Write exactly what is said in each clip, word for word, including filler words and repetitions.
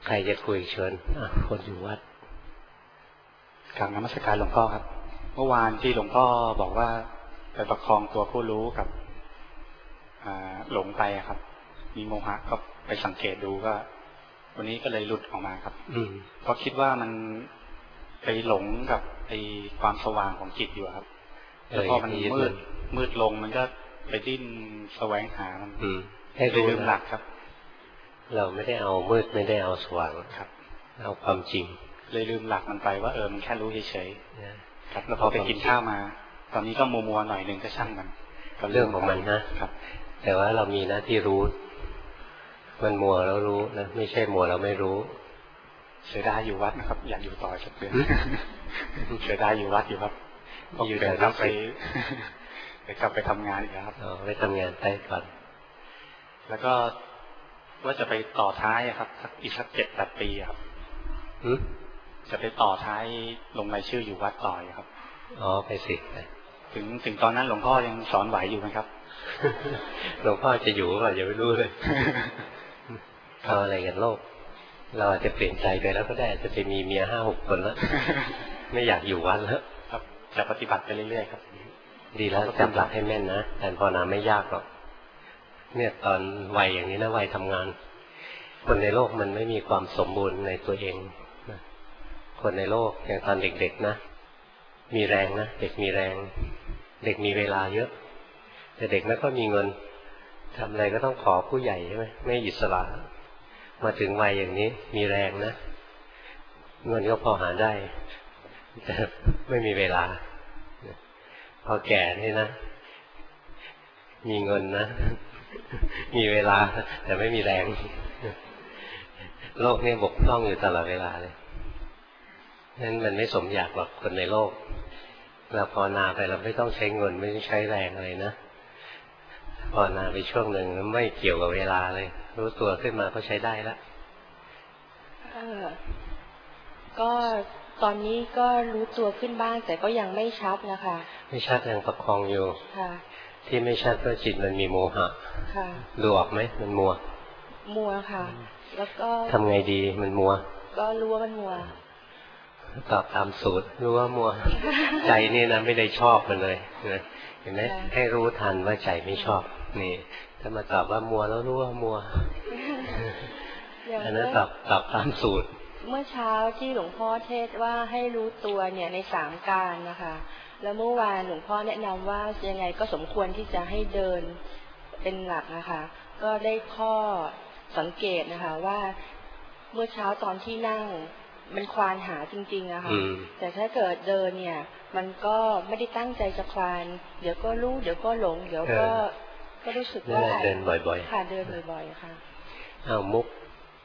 ใครจะคุยเชิญคนอยู่วัดกราบนมัสการหลวงพ่อครับเมื่อวานที่หลวงพ่อบอกว่าไปประคองตัวผู้รู้กับหลงไปครับมีโมหะก็ไปสังเกตดูว่าวันนี้ก็เลยหลุดออกมาครับอืมเพราะคิดว่ามันไปหลงกับไอ้ความสว่างของจิตอยู่ครับแล้วพอมันมืดมืดลงมันก็ไปดิ้นแสวงหามันให้รู้หลักครับเราไม่ได้เอามืดไม่ได้เอาสว่างครับเอาความจริงเลยลืมหลักมันไปว่าเออมันแค่รู้เฉยๆครับแล้วพอไปกินข้าวมาตอนนี้ก็มัวมัวหน่อยหนึ่งก็ช่างมันกับเรื่องของมันนะครับแต่ว่าเรามีหน้าที่รู้มันมัวแล้วรู้นะไม่ใช่มัวแล้วไม่รู้เสียดายอยู่วัดนะครับอยากอยู่ต่อสักเดือนเสียดายอยู่วัดอยู่ครับอยู่แต่กลับไปไปกลับไปทำงานอีกครับอ๋อไปทำงานไปก่อนแล้วก็ว่าจะไปต่อท้ายครับอีกสักเจ็ดแปดปีครับจะไปต่อท้ายลงรายชื่ออยู่วัดต่อยครับอ๋อไปสิถึงถึงตอนนั้นหลวงพ่อยังสอนไหวอยู่ไหมครับหลวงพ่อจะอยู่ก็ยังไม่รู้เลยเอาอะไรกันโลกเราอาจจะเปลี่ยนใจไปแล้วก็ได้จะไปมีเมียห้าหกคนแล้วไม่อยากอยู่วัดแล้วครับจะปฏิบัติไปเรื่อยๆครับดีแล้วจำหลักให้แม่นนะการภาวนาไม่ยากหรอกเนี่ยตอนวัยอย่างนี้นะวัยทำงานคนในโลกมันไม่มีความสมบูรณ์ในตัวเองคนในโลกอย่างตอนเด็กๆนะมีแรงนะเด็กมีแรงเด็กมีเวลาเยอะแต่เด็กไม่ก็มีเงินทำอะไรก็ต้องขอผู้ใหญ่ใช่ไหมไม่อิสระมาถึงวัยอย่างนี้มีแรงนะเงินก็พอหาได้แต่ไม่มีเวลาพอแก่นี่นะมีเงินนะมีเวลาแต่ไม่มีแรงโลกนี้บกพร่องอยู่ตลอดเวลาเลยนั้นมันไม่สมอยากหรอกคนในโลกเราภาวนาไปเราไม่ต้องใช้เงินไม่ต้องใช้แรงอะไรนะภาวนาไปช่วงหนึ่งไม่เกี่ยวกับเวลาเลยรู้ตัวขึ้นมาก็ใช้ได้แล้วเออก็ตอนนี้ก็รู้ตัวขึ้นบ้างแต่ก็ยังไม่ชัดนะคะไม่ชัดยังประคองอยู่ค่ะที่ไม่ชัดเพราะจิตมันมีโมหะค่ะดูออกไหมมันมัวมัวค่ะแล้วก็ทำไงดีมันมัวก็รู้ว่ามันมัวตอบตามสูตรรู้ว่ามัวใจนี่นะไม่ได้ชอบมันเลยนะเห็นไหมให้รู้ทันว่าใจไม่ชอบนี่ถ้ามาตอบว่ามัวแล้วรู้ว่ามัวอันนั้นตอบตอบตามสูตรเมื่อเช้าที่หลวงพ่อเทศว่าให้รู้ตัวเนี่ยในสามการนะคะแล้วเมื่อวานหลวงพ่อแนะนำว่ายังไงก็สมควรที่จะให้เดินเป็นหลักนะคะก็ได้ข้อสังเกตนะคะว่าเมื่อเช้าตอนที่นั่งมันควานหาจริงๆอะค่ะแต่ถ้าเกิดเดินเนี่ยมันก็ไม่ได้ตั้งใจจะควานเดี๋ยวก็รู้เดี๋ยวก็หลงเดี๋ยวก็ก็รู้สึกว่าเดินบ่อยๆค่ะเดินบ่อยๆค่ะเอามุก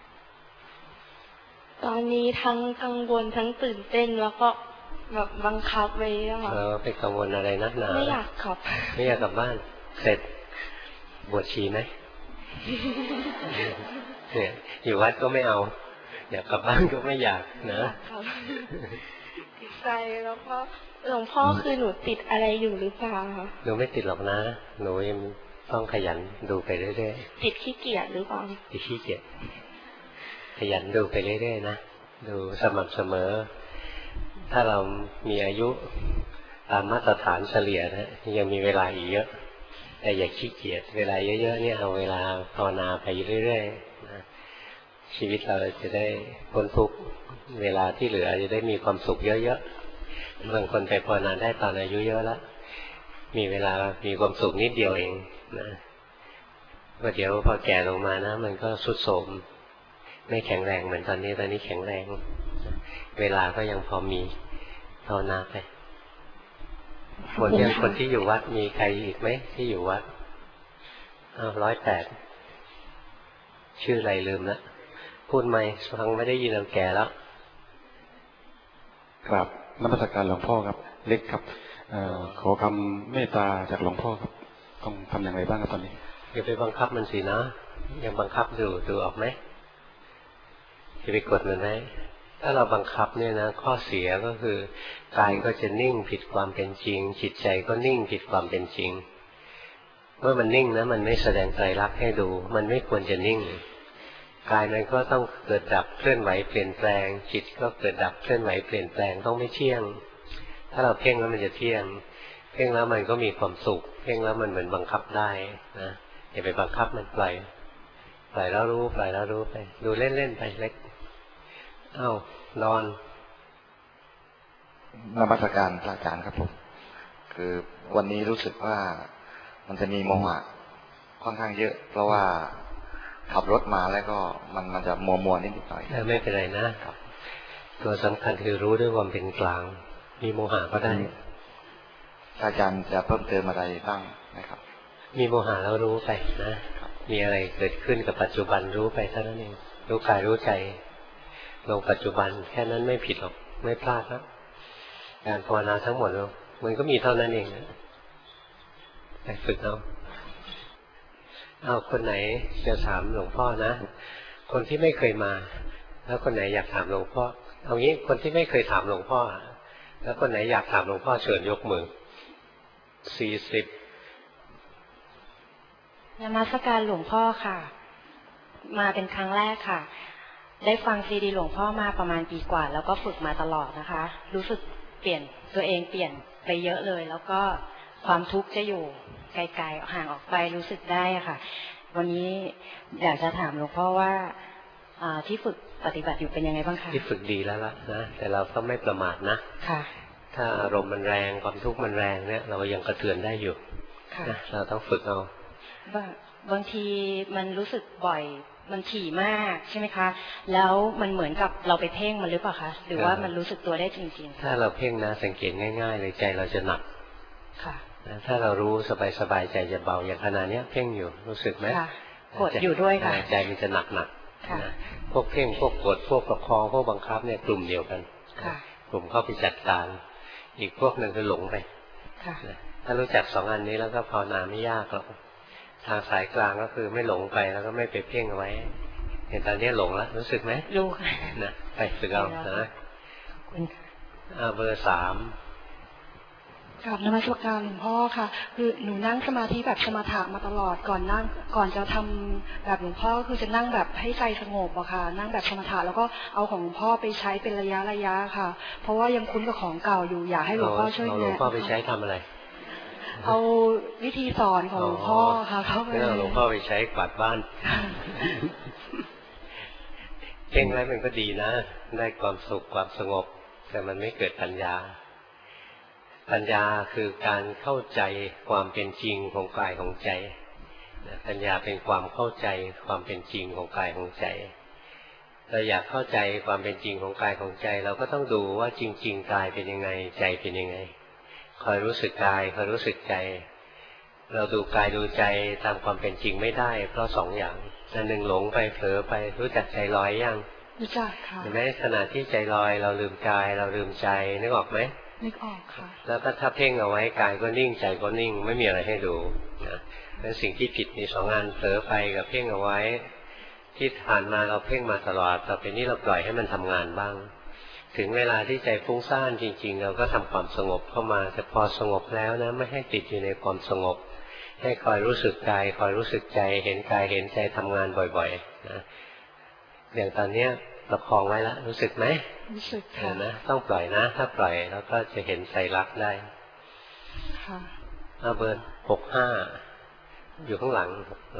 ตอนนี้ทั้งกังวลทั้งตื่นเต้นแล้วก็แบบบังคับไว้อะค่ะเออไปกังวลอะไรนักหนาไม่อยากขับไม่อยากกลับบ้านเสร็จบวชชีไหมเนี่ยอยู่วัดก็ไม่เอาอยากกลับบ้านก็ไม่อยากนะติดใจแล้วก็หลวงพ่อคือหนูติดอะไรอยู่หรือเปล่าคะหนูไม่ติดหรอกนะหนูยังต้องขยันดูไปเรื่อยๆติดขี้เกียจหรือเปล่าติดขี้เกียจขยันดูไปเรื่อยๆนะดูสม่ำเสมอถ้าเรามีอายุตามมาตรฐานเฉลี่ยนะยังมีเวลาอีกเยอะแต่อย่าขี้เกียจเวลาเยอะๆเนี่ยเอาเวลาภาวนาไปเรื่อยๆนะชีวิตเราจะได้พ้นทุกข์เวลาที่เหลือจะได้มีความสุขเยอะๆบางคนไปภาวนาได้ตอนอายุเยอะแล้วมีเวลามีความสุขนิดเดียวเองนะว่าเดี๋ยวพอแก่ลงมานะมันก็ทรุดโทรมไม่แข็งแรงเหมือนตอนนี้ตอนนี้แข็งแรงเวลาก็ยังพอมีภาวนาไปคนยังคนที่อยู่วัดมีใครอีกไหมที่อยู่วัดอ้าวร้อยแปดชื่ออะไรลืมละพูดไหมฟังไม่ได้ยินเราแก่แล้วครับนมัสการหลวงพ่อครับเล็กครับขอคำเมตตาจากหลวงพ่อครับต้องทำอย่างไรบ้างครับตอนนี้อย่าไปบังคับมันสินะยังบังคับดูดูออกไหมจะไปกดมันไหมถ้าเราบังคับเนี่ยนะข้อเสียก็คือกายก็จะนิ่งผิดความเป็นจริงจิตใจก็นิ่งผิดความเป็นจริงเมื่อมันนิ่งนะมันไม่แสดงไตรลักษณ์ให้ดูมันไม่ควรจะนิ่งกายมันก็ต้องเกิดดับเคลื่อนไหวเปลี่ยนแปลงจิตก็เกิดดับเคลื่อนไหวเปลี่ยนแปลงต้องไม่เที่ยงถ้าเราเพ่งแล้วมันจะเที่ยงเพ่งแล้วมันก็มีความสุขเพ่งแล้วมันเหมือนบังคับได้นะอย่าไปบังคับมันปล่อยปล่อยแล้วรู้ปล่อยแล้วรู้ไปดูเล่นๆไปเล็กเอ้านอนนมัสการพระอาจารย์ครับผมคือวันนี้รู้สึกว่ามันจะมีโมหะค่อนข้างเยอะเพราะว่าขับรถมาแล้วก็มันมันจะมัวมัวนิดหน่อยไม่เป็นไรนะตัวสำคัญคือรู้ด้วยความเป็นกลางมีโมหะก็ได้อาจารย์จะเพิ่มเติมอะไรบ้างนะครับมีโมหะแล้วรู้ไปนะมีอะไรเกิดขึ้นกับปัจจุบันรู้ไปเท่านั้นเองรู้กายรู้ใจลงปัจจุบันแค่นั้นไม่ผิดหรอกไม่พลาดนะการภาวนาทั้งหมดมันก็มีเท่านั้นเองนะไปฝึกเอาเอาคนไหนจะถามหลวงพ่อนะคนที่ไม่เคยมาแล้วคนไหนอยากถามหลวงพ่อเอางี้คนที่ไม่เคยถามหลวงพ่อแล้วคนไหนอยากถามหลวงพ่อเชิญยกมือสี่สิบนมัสการหลวงพ่อค่ะมาเป็นครั้งแรกค่ะได้ฟังซีดีหลวงพ่อมาประมาณปีกว่าแล้วก็ฝึกมาตลอดนะคะรู้สึกเปลี่ยนตัวเองเปลี่ยนไปเยอะเลยแล้วก็ความทุกข์จะอยู่ไกลๆห่างออกไปรู้สึกได้อะค่ะวันนี้อยากจะถามหลวงพ่อว่าที่ฝึกปฏิบัติอยู่เป็นยังไงบ้างคะที่ฝึกดีแล้วล่ะนะแต่เราก็ไม่ประมาทนะค่ะถ้าอารมณ์มันแรงความทุกข์มันแรงเนี่ยเรายังกระเทือนได้อยู่นะเราต้องฝึกเอาบางทีมันรู้สึกบ่อยมันถี่มากใช่ไหมคะแล้วมันเหมือนกับเราไปเพ่งมันหรือเปล่าคะหรือว่ามันรู้สึกตัวได้จริงๆถ้าเราเพ่งนะสังเกตง่ายๆเลยใจเราจะหนักค่ะถ้าเรารู้สบายๆใจจะเบาอย่างขณะนี้เพ่งอยู่รู้สึกไหมกดอยู่ด้วยค่ะใจมันจะหนักหนักพวกเพ่งพวกกดพวกประคองพวกบังคับเนี่ยกลุ่มเดียวกันกลุ่มเข้าไปจัดการอีกพวกหนึ่งคือหลงไปถ้ารู้จักสองอันนี้แล้วก็ภาวนาไม่ยากหรอกทางสายกลางก็คือไม่หลงไปแล้วก็ไม่ไปเพ่งเอาไว้เห็นตอนนี้หลงแล้วรู้สึกไหมรู้ค่ะนะไปฝึกเอานะเอาเบอร์สามกราบนมัสการหลวงพ่อค่ะคือหนูนั่งสมาธิแบบสมถะมาตลอดก่อนนั่งก่อนจะทำแบบหลวงพ่อคือจะนั่งแบบให้ใจสงบอะค่ะนั่งแบบสมถะแล้วก็เอาของหลวงพ่อไปใช้เป็นระยะระยะค่ะ เพราะว่ายังคุ้นกับของเก่าอยู่อยากให้หลวงพ่อช่วยแนะหลวงพ่อไปใช้ทำอะไรเอาวิธีสอนของหลวงพ่อค่ะเข้าไปหลวงพ่อไปใช้กวาดบ้านเพ่งไว้มันก็ดีนะได้ความสุขความสงบแต่มันไม่เกิดปัญญาปัญญาคือการเข้าใจความเป็นจริงของกายของใจปัญญาเป็นความเข้าใจความเป็นจริงของกายของใจเราอยากเข้าใจความเป็นจริงของกายของใจเราก็ต้องดูว่าจริงๆกายเป็นยังไงใจเป็นยังไงคอยรู้สึกกายคอยรู้สึกใจเราดูกายดูใจตามความเป็นจริงไม่ได้เพราะสองอย่างอันหนึ่งหลงไปเผลอไปรู้จักใจลอยยังรู้จักค่ะเห็นไหมขณะที่ใจลอยเราลืมกายเราลืมใจนึกออกไหมนึกออกค่ะแล้วก็ถ้าเพ่งเอาไว้กายก็นิ่งใจก็นิ่งไม่มีอะไรให้ดูนะแล้วสิ่งที่ผิดมีสองอันเผลอไปกับเพ่งเอาไว้ที่ผ่านมาเราเพ่งมาตลอดต่อไปนี้เราปล่อยให้มันทำงานบ้างถึงเวลาที่ใจฟุ้งซ่านจริงๆเราก็ทำความสงบเข้ามาแต่พอสงบแล้วนะไม่ให้ติดอยู่ในความสงบให้คอยรู้สึกกายคอยรู้สึกใจเห็นกายเห็นใจทำงานบ่อยๆนะอย่างตอนเนี้ยประคองไว้แล้วรู้สึกไหมรู้สึกค่ะนะต้องปล่อยนะถ้าปล่อยแล้วก็จะเห็นไตรลักษณ์ได้ค่ะเอาเบอร์หกห้าอยู่ข้างหลัง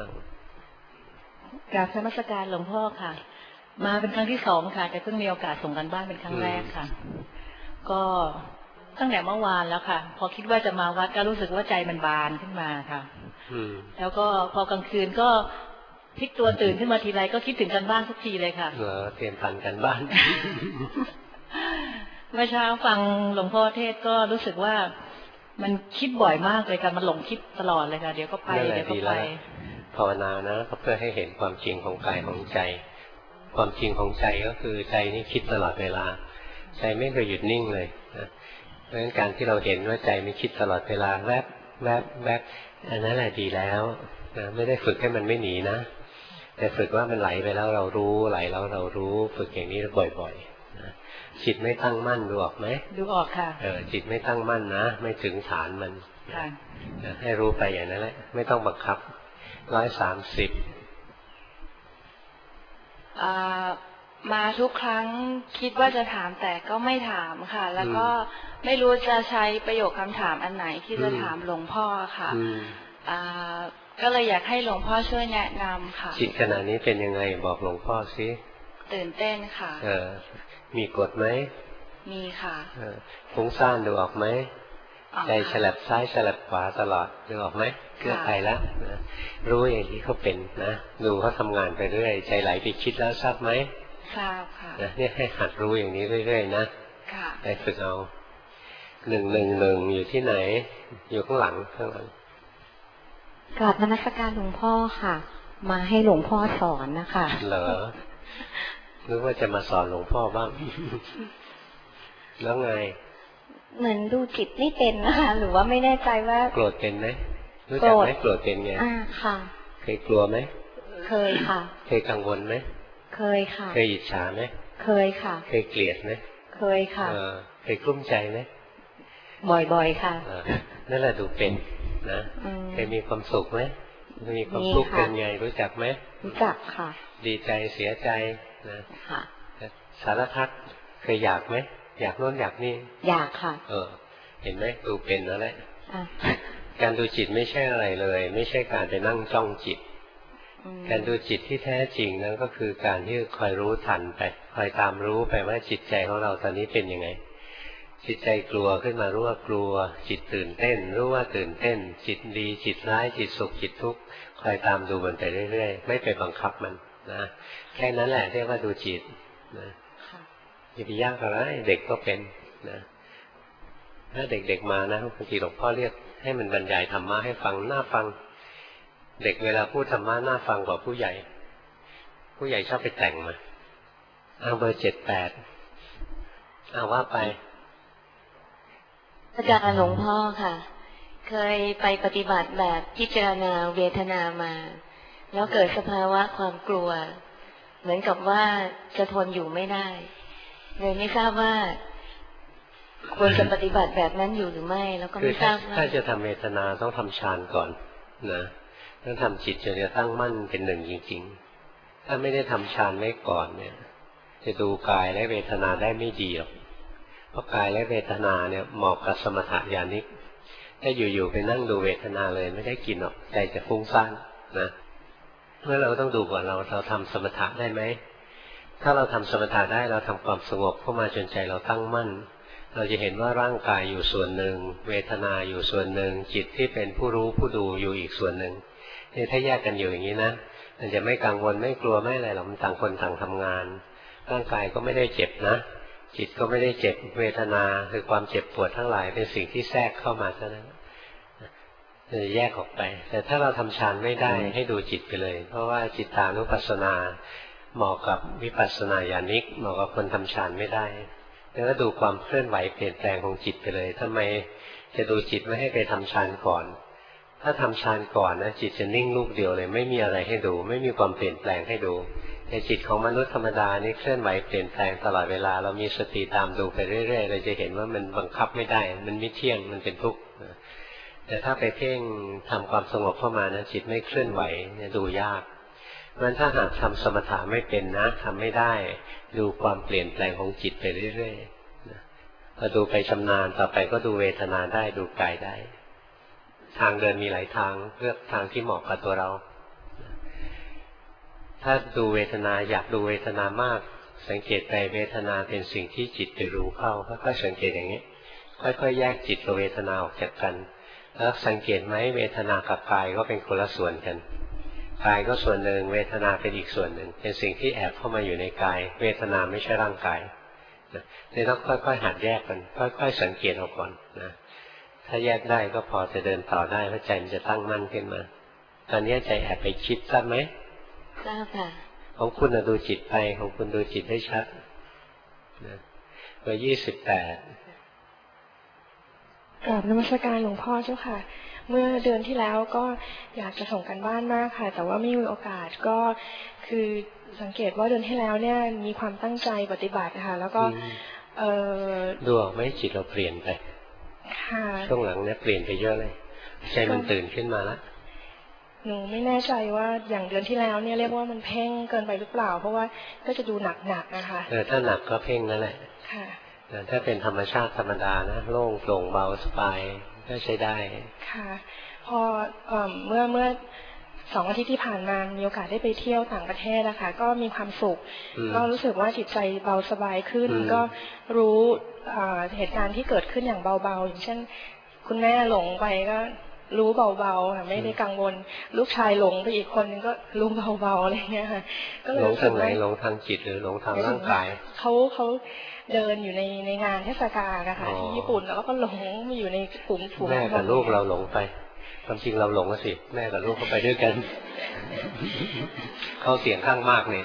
กราบนมัสการหลวงพ่อค่ะมาเป็นครั้งที่สองค่ะแต่เพิ่งมีโอกาสส่งกันบ้านเป็นครั้งแรกค่ะก็ตั้งแต่เมื่อวานแล้วค่ะพอคิดว่าจะมาวัดก็รู้สึกว่าใจมันบานขึ้นมาค่ะแล้วก็พอกลางคืนก็พลิกตัวตื่นขึ้นมาทีไรก็คิดถึงกันบ้านทุกทีเลยค่ะเออเตรียมปันกันบ้านเมื่อเช้าฟังหลวงพ่อเทศก็รู้สึกว่ามันคิดบ่อยมากเลยค่ะมันหลงคิดตลอดเลยค่ะเดี๋ยวก็ไปเดี๋ยวก็ไปภาวนานะก็เพื่อให้เห็นความจริงของกายของใจความจริงของใจก็คือใจนี่คิดตลอดเวลาใจไม่เคยหยุดนิ่งเลยนะเพราะฉะนั้นการที่เราเห็นว่าใจไม่คิดตลอดเวลาแวบแวบแวบอันนั้นแหละดีแล้วนะไม่ได้ฝึกให้มันไม่หนีนะแต่ฝึกว่ามันไหลไปแล้วเรารู้ไหลแล้วเรารู้ฝึกอย่างนี้บ่อยๆนะจิตไม่ตั้งมั่นดูออกไหมดูออกค่ะเออจิตไม่ตั้งมั่นนะไม่ถึงฐานมันนะให้รู้ไปอย่างนั้นแหละไม่ต้องบังคับร้อยสามสิบอ่ามาทุกครั้งคิดว่าจะถามแต่ก็ไม่ถามค่ะ แล้วก็ไม่รู้จะใช้ประโยคคำถามอันไหนที่จะถามหลวงพ่อค่ะอ่าก็เลยอยากให้หลวงพ่อช่วยแนะนำค่ะจิตขณะนี้เป็นยังไงบอกหลวงพ่อสิตื่นเต้นค่ะเออมีกดไหมมีค่ะเออฟุ้งซ่านดูออกไหมใจฉลับซ้ายฉลับขวาตลอดดูออกไหมเกือบไปแล้วนะรู้อย่างที่เขาเป็นนะดูเขาทำงานไปเรื่อยใจไหลไปคิดแล้วทราบไหมทราบค่ะนะเนี่ยให้หัดรู้อย่างนี้เรื่อยๆนะค่ะไปฝึกเอาหนึ่งหนึ่งหนึ่งอยู่ที่ไหนอยู่ข้างหลังข้างหลังกราบนมัสการหลวงพ่อค่ะมาให้หลวงพ่อสอนนะคะเหรอนึกว่าจะมาสอนหลวงพ่อบ้างแล้วไงเหมือนดูจิตไม่เป็นนะคะหรือว่าไม่แน่ใจว่าโกรธเป็นไหมรู้จักไหมโกรธเป็นไงอ่าค่ะเคยกลัวไหมเคยค่ะเคยกังวลไหมเคยค่ะเคยอิจฉาไหมเคยค่ะเคยเกลียดไหมเคยค่ะเคยกลุ้มใจไหมบ่อยๆค่ะนั่นแหละดูเป็นนะเคยมีความสุขไหมมีความทุกข์เป็นไงรู้จักไหมรู้จักค่ะดีใจเสียใจนะสารพัดเคยอยากไหมอยากโน้นอยากนี่อยากค่ะเออเห็นไหมดูเป็นแล้วแหละการดูจิตไม่ใช่อะไรเลยไม่ใช่การไปนั่งจ้องจิตการดูจิตที่แท้จริงนั้นก็คือการที่คอยรู้ทันไปคอยตามรู้ไปว่าจิตใจของเราตอนนี้เป็นยังไงจิตใจกลัวขึ้นมารู้ว่ากลัวจิตตื่นเต้นรู้ว่าตื่นเต้นจิตดีจิตร้ายจิตสุขจิตทุกข์คอยตามดูมันไปเรื่อยๆไม่ไปบังคับมันนะแค่นั้นแหละเรียกว่าดูจิตนะอย่าไปยากอะไรเด็กก็เป็นนะถ้าเด็กๆมานะบางทีหลวงพ่อเรียกให้มันบรรยายธรรมะให้ฟังน่าฟังเด็กเวลาพูดธรรมะน่าฟังกว่าผู้ใหญ่ผู้ใหญ่ชอบไปแต่งมาเอาเบอร์เจ็ดแปดเอาว่าไปอาจารย์หลวงพ่อค่ะเคยไปปฏิบัติแบบพิจารณาเวทนามาแล้วเกิดสภาวะความกลัวเหมือนกับว่าจะทนอยู่ไม่ได้เลยไม่ทราบว่าควรจะปฏิบัติแบบนั้นอยู่หรือไม่แล้วก็ไม่ทราบว่าถ้าจะทำเวทนาต้องทำฌานก่อนนะต้องทำจิตจนจะตั้งมั่นเป็นหนึ่งจริงๆถ้าไม่ได้ทำฌานไว้ก่อนเนี่ยจะดูกายและเวทนาได้ไม่ดีหรอกเพราะกายและเวทนาเนี่ยเหมาะกับสมถะญาณิกถ้าอยู่ๆไปนั่งดูเวทนาเลยไม่ได้กินหรอกใจจะฟุ้งซ่านนะเมื่อเราต้องดูก่อนเราเราทำสมถะได้ไหมถ้าเราทำสมถะได้เราทำความสงบเข้ามาจนใจเราตั้งมั่นเราจะเห็นว่าร่างกายอยู่ส่วนหนึ่งเวทนาอยู่ส่วนหนึ่งจิตที่เป็นผู้รู้ผู้ดูอยู่อีกส่วนหนึ่งนี่ถ้าแยกกันอยู่อย่างนี้นะมันจะไม่กังวลไม่กลัวไม่อะไรหรอกมันต่างคนต่างทำงานร่างกายก็ไม่ได้เจ็บนะจิตก็ไม่ได้เจ็บเวทนาคือความเจ็บปวดทั้งหลายเป็นสิ่งที่แทรกเข้ามาเท่านั้นจะแยกออกไปแต่ถ้าเราทำฌานไม่ได้ให้ดูจิตไปเลยเพราะว่าจิตตานุปัสสนาเหมาะกับวิปัสสนาญาณิกเหมาะกับคนทำฌานไม่ได้แล้วก็ดูความเคลื่อนไหวเปลี่ยนแปลงของจิตไปเลยทำไมจะดูจิตไม่ให้ไปทำฌานก่อนถ้าทำฌานก่อนนะจิตจะนิ่งลูกเดียวเลยไม่มีอะไรให้ดูไม่มีความเปลี่ยนแปลงให้ดูในจิตของมนุษย์ธรรมดานี่เคลื่อนไหวเปลี่ยนแปลงตลอดเวลาเรามีสติตามดูไปเรื่อยๆเราจะเห็นว่ามันบังคับไม่ได้มันไม่เที่ยงมันเป็นทุกข์แต่ถ้าไปเพ่งทำความสงบเข้ามานะจิตไม่เคลื่อนไหวเนี่ยดูยากเพราะฉะนั้นถ้าหากทำสมถะไม่เป็นนะทำไม่ได้ดูความเปลี่ยนแปลงของจิตไปเรื่อยๆพอดูไปชำนาญต่อไปก็ดูเวทนาได้ดูกายได้ทางเดินมีหลายทางเลือกทางที่เหมาะกับตัวเราถ้าดูเวทนาอยากดูเวทนามากสังเกตไปเวทนาเป็นสิ่งที่จิตไปรู้เข้าค่อยๆสังเกตอย่างนี้ค่อยๆแยกจิตกับเวทนาออกจากกันแล้วสังเกตไหมเวทนากับกายก็เป็นคนละส่วนกันกายก็ส่วนหนึ่งเวทนาเป็นอีกส่วนหนึ่งเป็นสิ่งที่แอบเข้ามาอยู่ในกายเวทนาไม่ใช่ร่างกายนี่ต้องค่อยๆหัดแยกกันค่อยๆสังเกตออกก่อนนะถ้าแยกได้ก็พอจะเดินต่อได้เพราะใจมันจะตั้งมั่นขึ้นมาตอนนี้ใจแอบไปคิดทราบไหมทราบค่ะของคุณดูจิตไปของคุณดูจิตให้ชัดนะเบอร์ยี่สิบแปดกราบนมัสการหลวงพ่อเจ้าค่ะเมื่อเดือนที่แล้วก็อยากจะส่งกันบ้านมากค่ะแต่ว่าไม่มีโอกาสก็คือสังเกตว่าเดือนที่แล้วเนี่ยมีความตั้งใจปฏิบัติค่ะแล้วก็เออดูออกไหมจิตเราเปลี่ยนไปค่ะช่วงหลังเนี่ยเปลี่ยนไปเยอะเลยใจมันตื่นขึ้นมาแล้วหนูไม่แน่ใจว่าอย่างเดือนที่แล้วเนี่ยเรียกว่ามันเพ่งเกินไปหรือเปล่าเพราะว่าก็จะดูหนักๆนะคะเออถ้าหนักก็เพ่งนั่นแหละค่ะถ้าเป็นธรรมชาติธรรมดานะโล่งโปร่งเบาสบายก็ใช้ได้ค่ะพอเอ่อเมื่อเมื่อสองอาทิตย์ที่ผ่านมามีโอกาสได้ไปเที่ยวต่างประเทศนะคะก็มีความสุขก็รู้สึกว่าจิตใจเบาสบายขึ้นก็รู้เหตุการณ์ที่เกิดขึ้นอย่างเบาๆอย่างเช่นคุณแม่หลงไปก็รู้เบาๆค่ะไม่ได้กังวลลูกชายหลงไปอีกคนนึงก็รู้เบาๆอะไรเงี้ยค่ะก็เลยหลงทางไหนหลงทางจิตหรือหลงทางร่างกายเขาเขาเดินอยู่ในในงานเทศกาลนะคะที่ญี่ปุ่นแล้วก็หลงมาอยู่ในฝูงฝูงแม่กับลูกเราหลงไปความจริงเราหลงก็สิแม่กับลูกเขาไปด้วยกันเขาเสียงข้างมากเนี่ย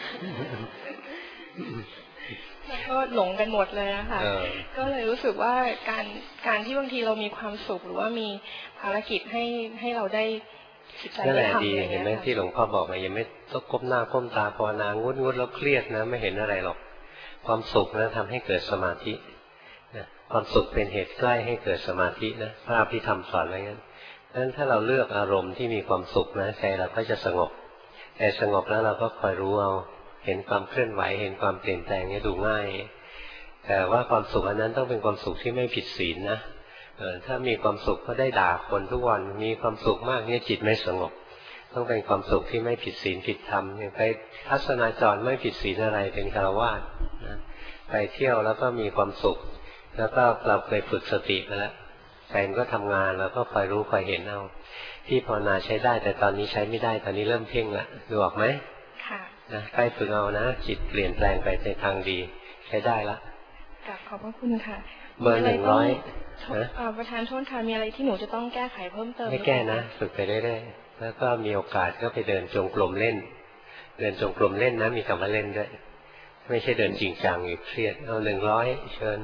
ก็หลงกันหมดเลยนะคะก็เลยรู้สึกว่าการการที่บางทีเรามีความสุขหรือว่ามีภารกิจให้ให้เราได้จิตใจได้ทำอะไรเห็นไหมที่หลวงพ่อบอกไงยังไม่ต้องก้มหน้าก้มตาภาวนางุดงุดแล้วเครียดนะไม่เห็นอะไรหรอกความสุขนะทำให้เกิดสมาธิความสุขเป็นเหตุใกล้ให้เกิดสมาธินะพระอภิธรรมสอนไว้งั้นดังนั้นถ้าเราเลือกอารมณ์ที่มีความสุขนะใจเราก็จะสงบแต่สงบแล้วเราก็คอยรู้เอาเห็นความเคลื่อนไหวเห็นความเปลี่ยนแปลงนี่ดูง่ายแต่ว่าความสุขอันนั้นต้องเป็นความสุขที่ไม่ผิดศีลนะเออถ้ามีความสุขก็ได้ด่าคนทุกวันมีความสุขมากเนี่ยจิตไม่สงบต้องเป็นความสุขที่ไม่ผิดศีลผิดธรรมอย่างไปทัศนาจรไม่ผิดศีลอะไรเป็นฆราวาสนะไปเที่ยวแล้วก็มีความสุขแล้วก็เราเคยฝึกสติมาแล้วแฟนก็ทำงานแล้วก็คอยรู้คอยเห็นเอาที่ภาวนาใช้ได้แต่ตอนนี้ใช้ไม่ได้ตอนนี้เริ่มเพ่งละดูออกไหมค่ะนะใกล้ฝึกเอานะจิตเปลี่ยนแปลงไปในทางดีใช้ได้ละกราบขอบพระคุณค่ะเบอร์หนึ่งร้อยประธานโทษค่ะมีอะไรที่หนูจะต้องแก้ไขเพิ่มเติมไม่แก้นะฝึกไปเรื่อยๆแล้วก็มีโอกาสก็ไปเดินจงกรมเล่นเดินจงกรมเล่นนะมีคำว่าเล่นด้วยไม่ใช่เดินจริงจังอยู่เครียดเอาหนึ่งร้อยเชิญ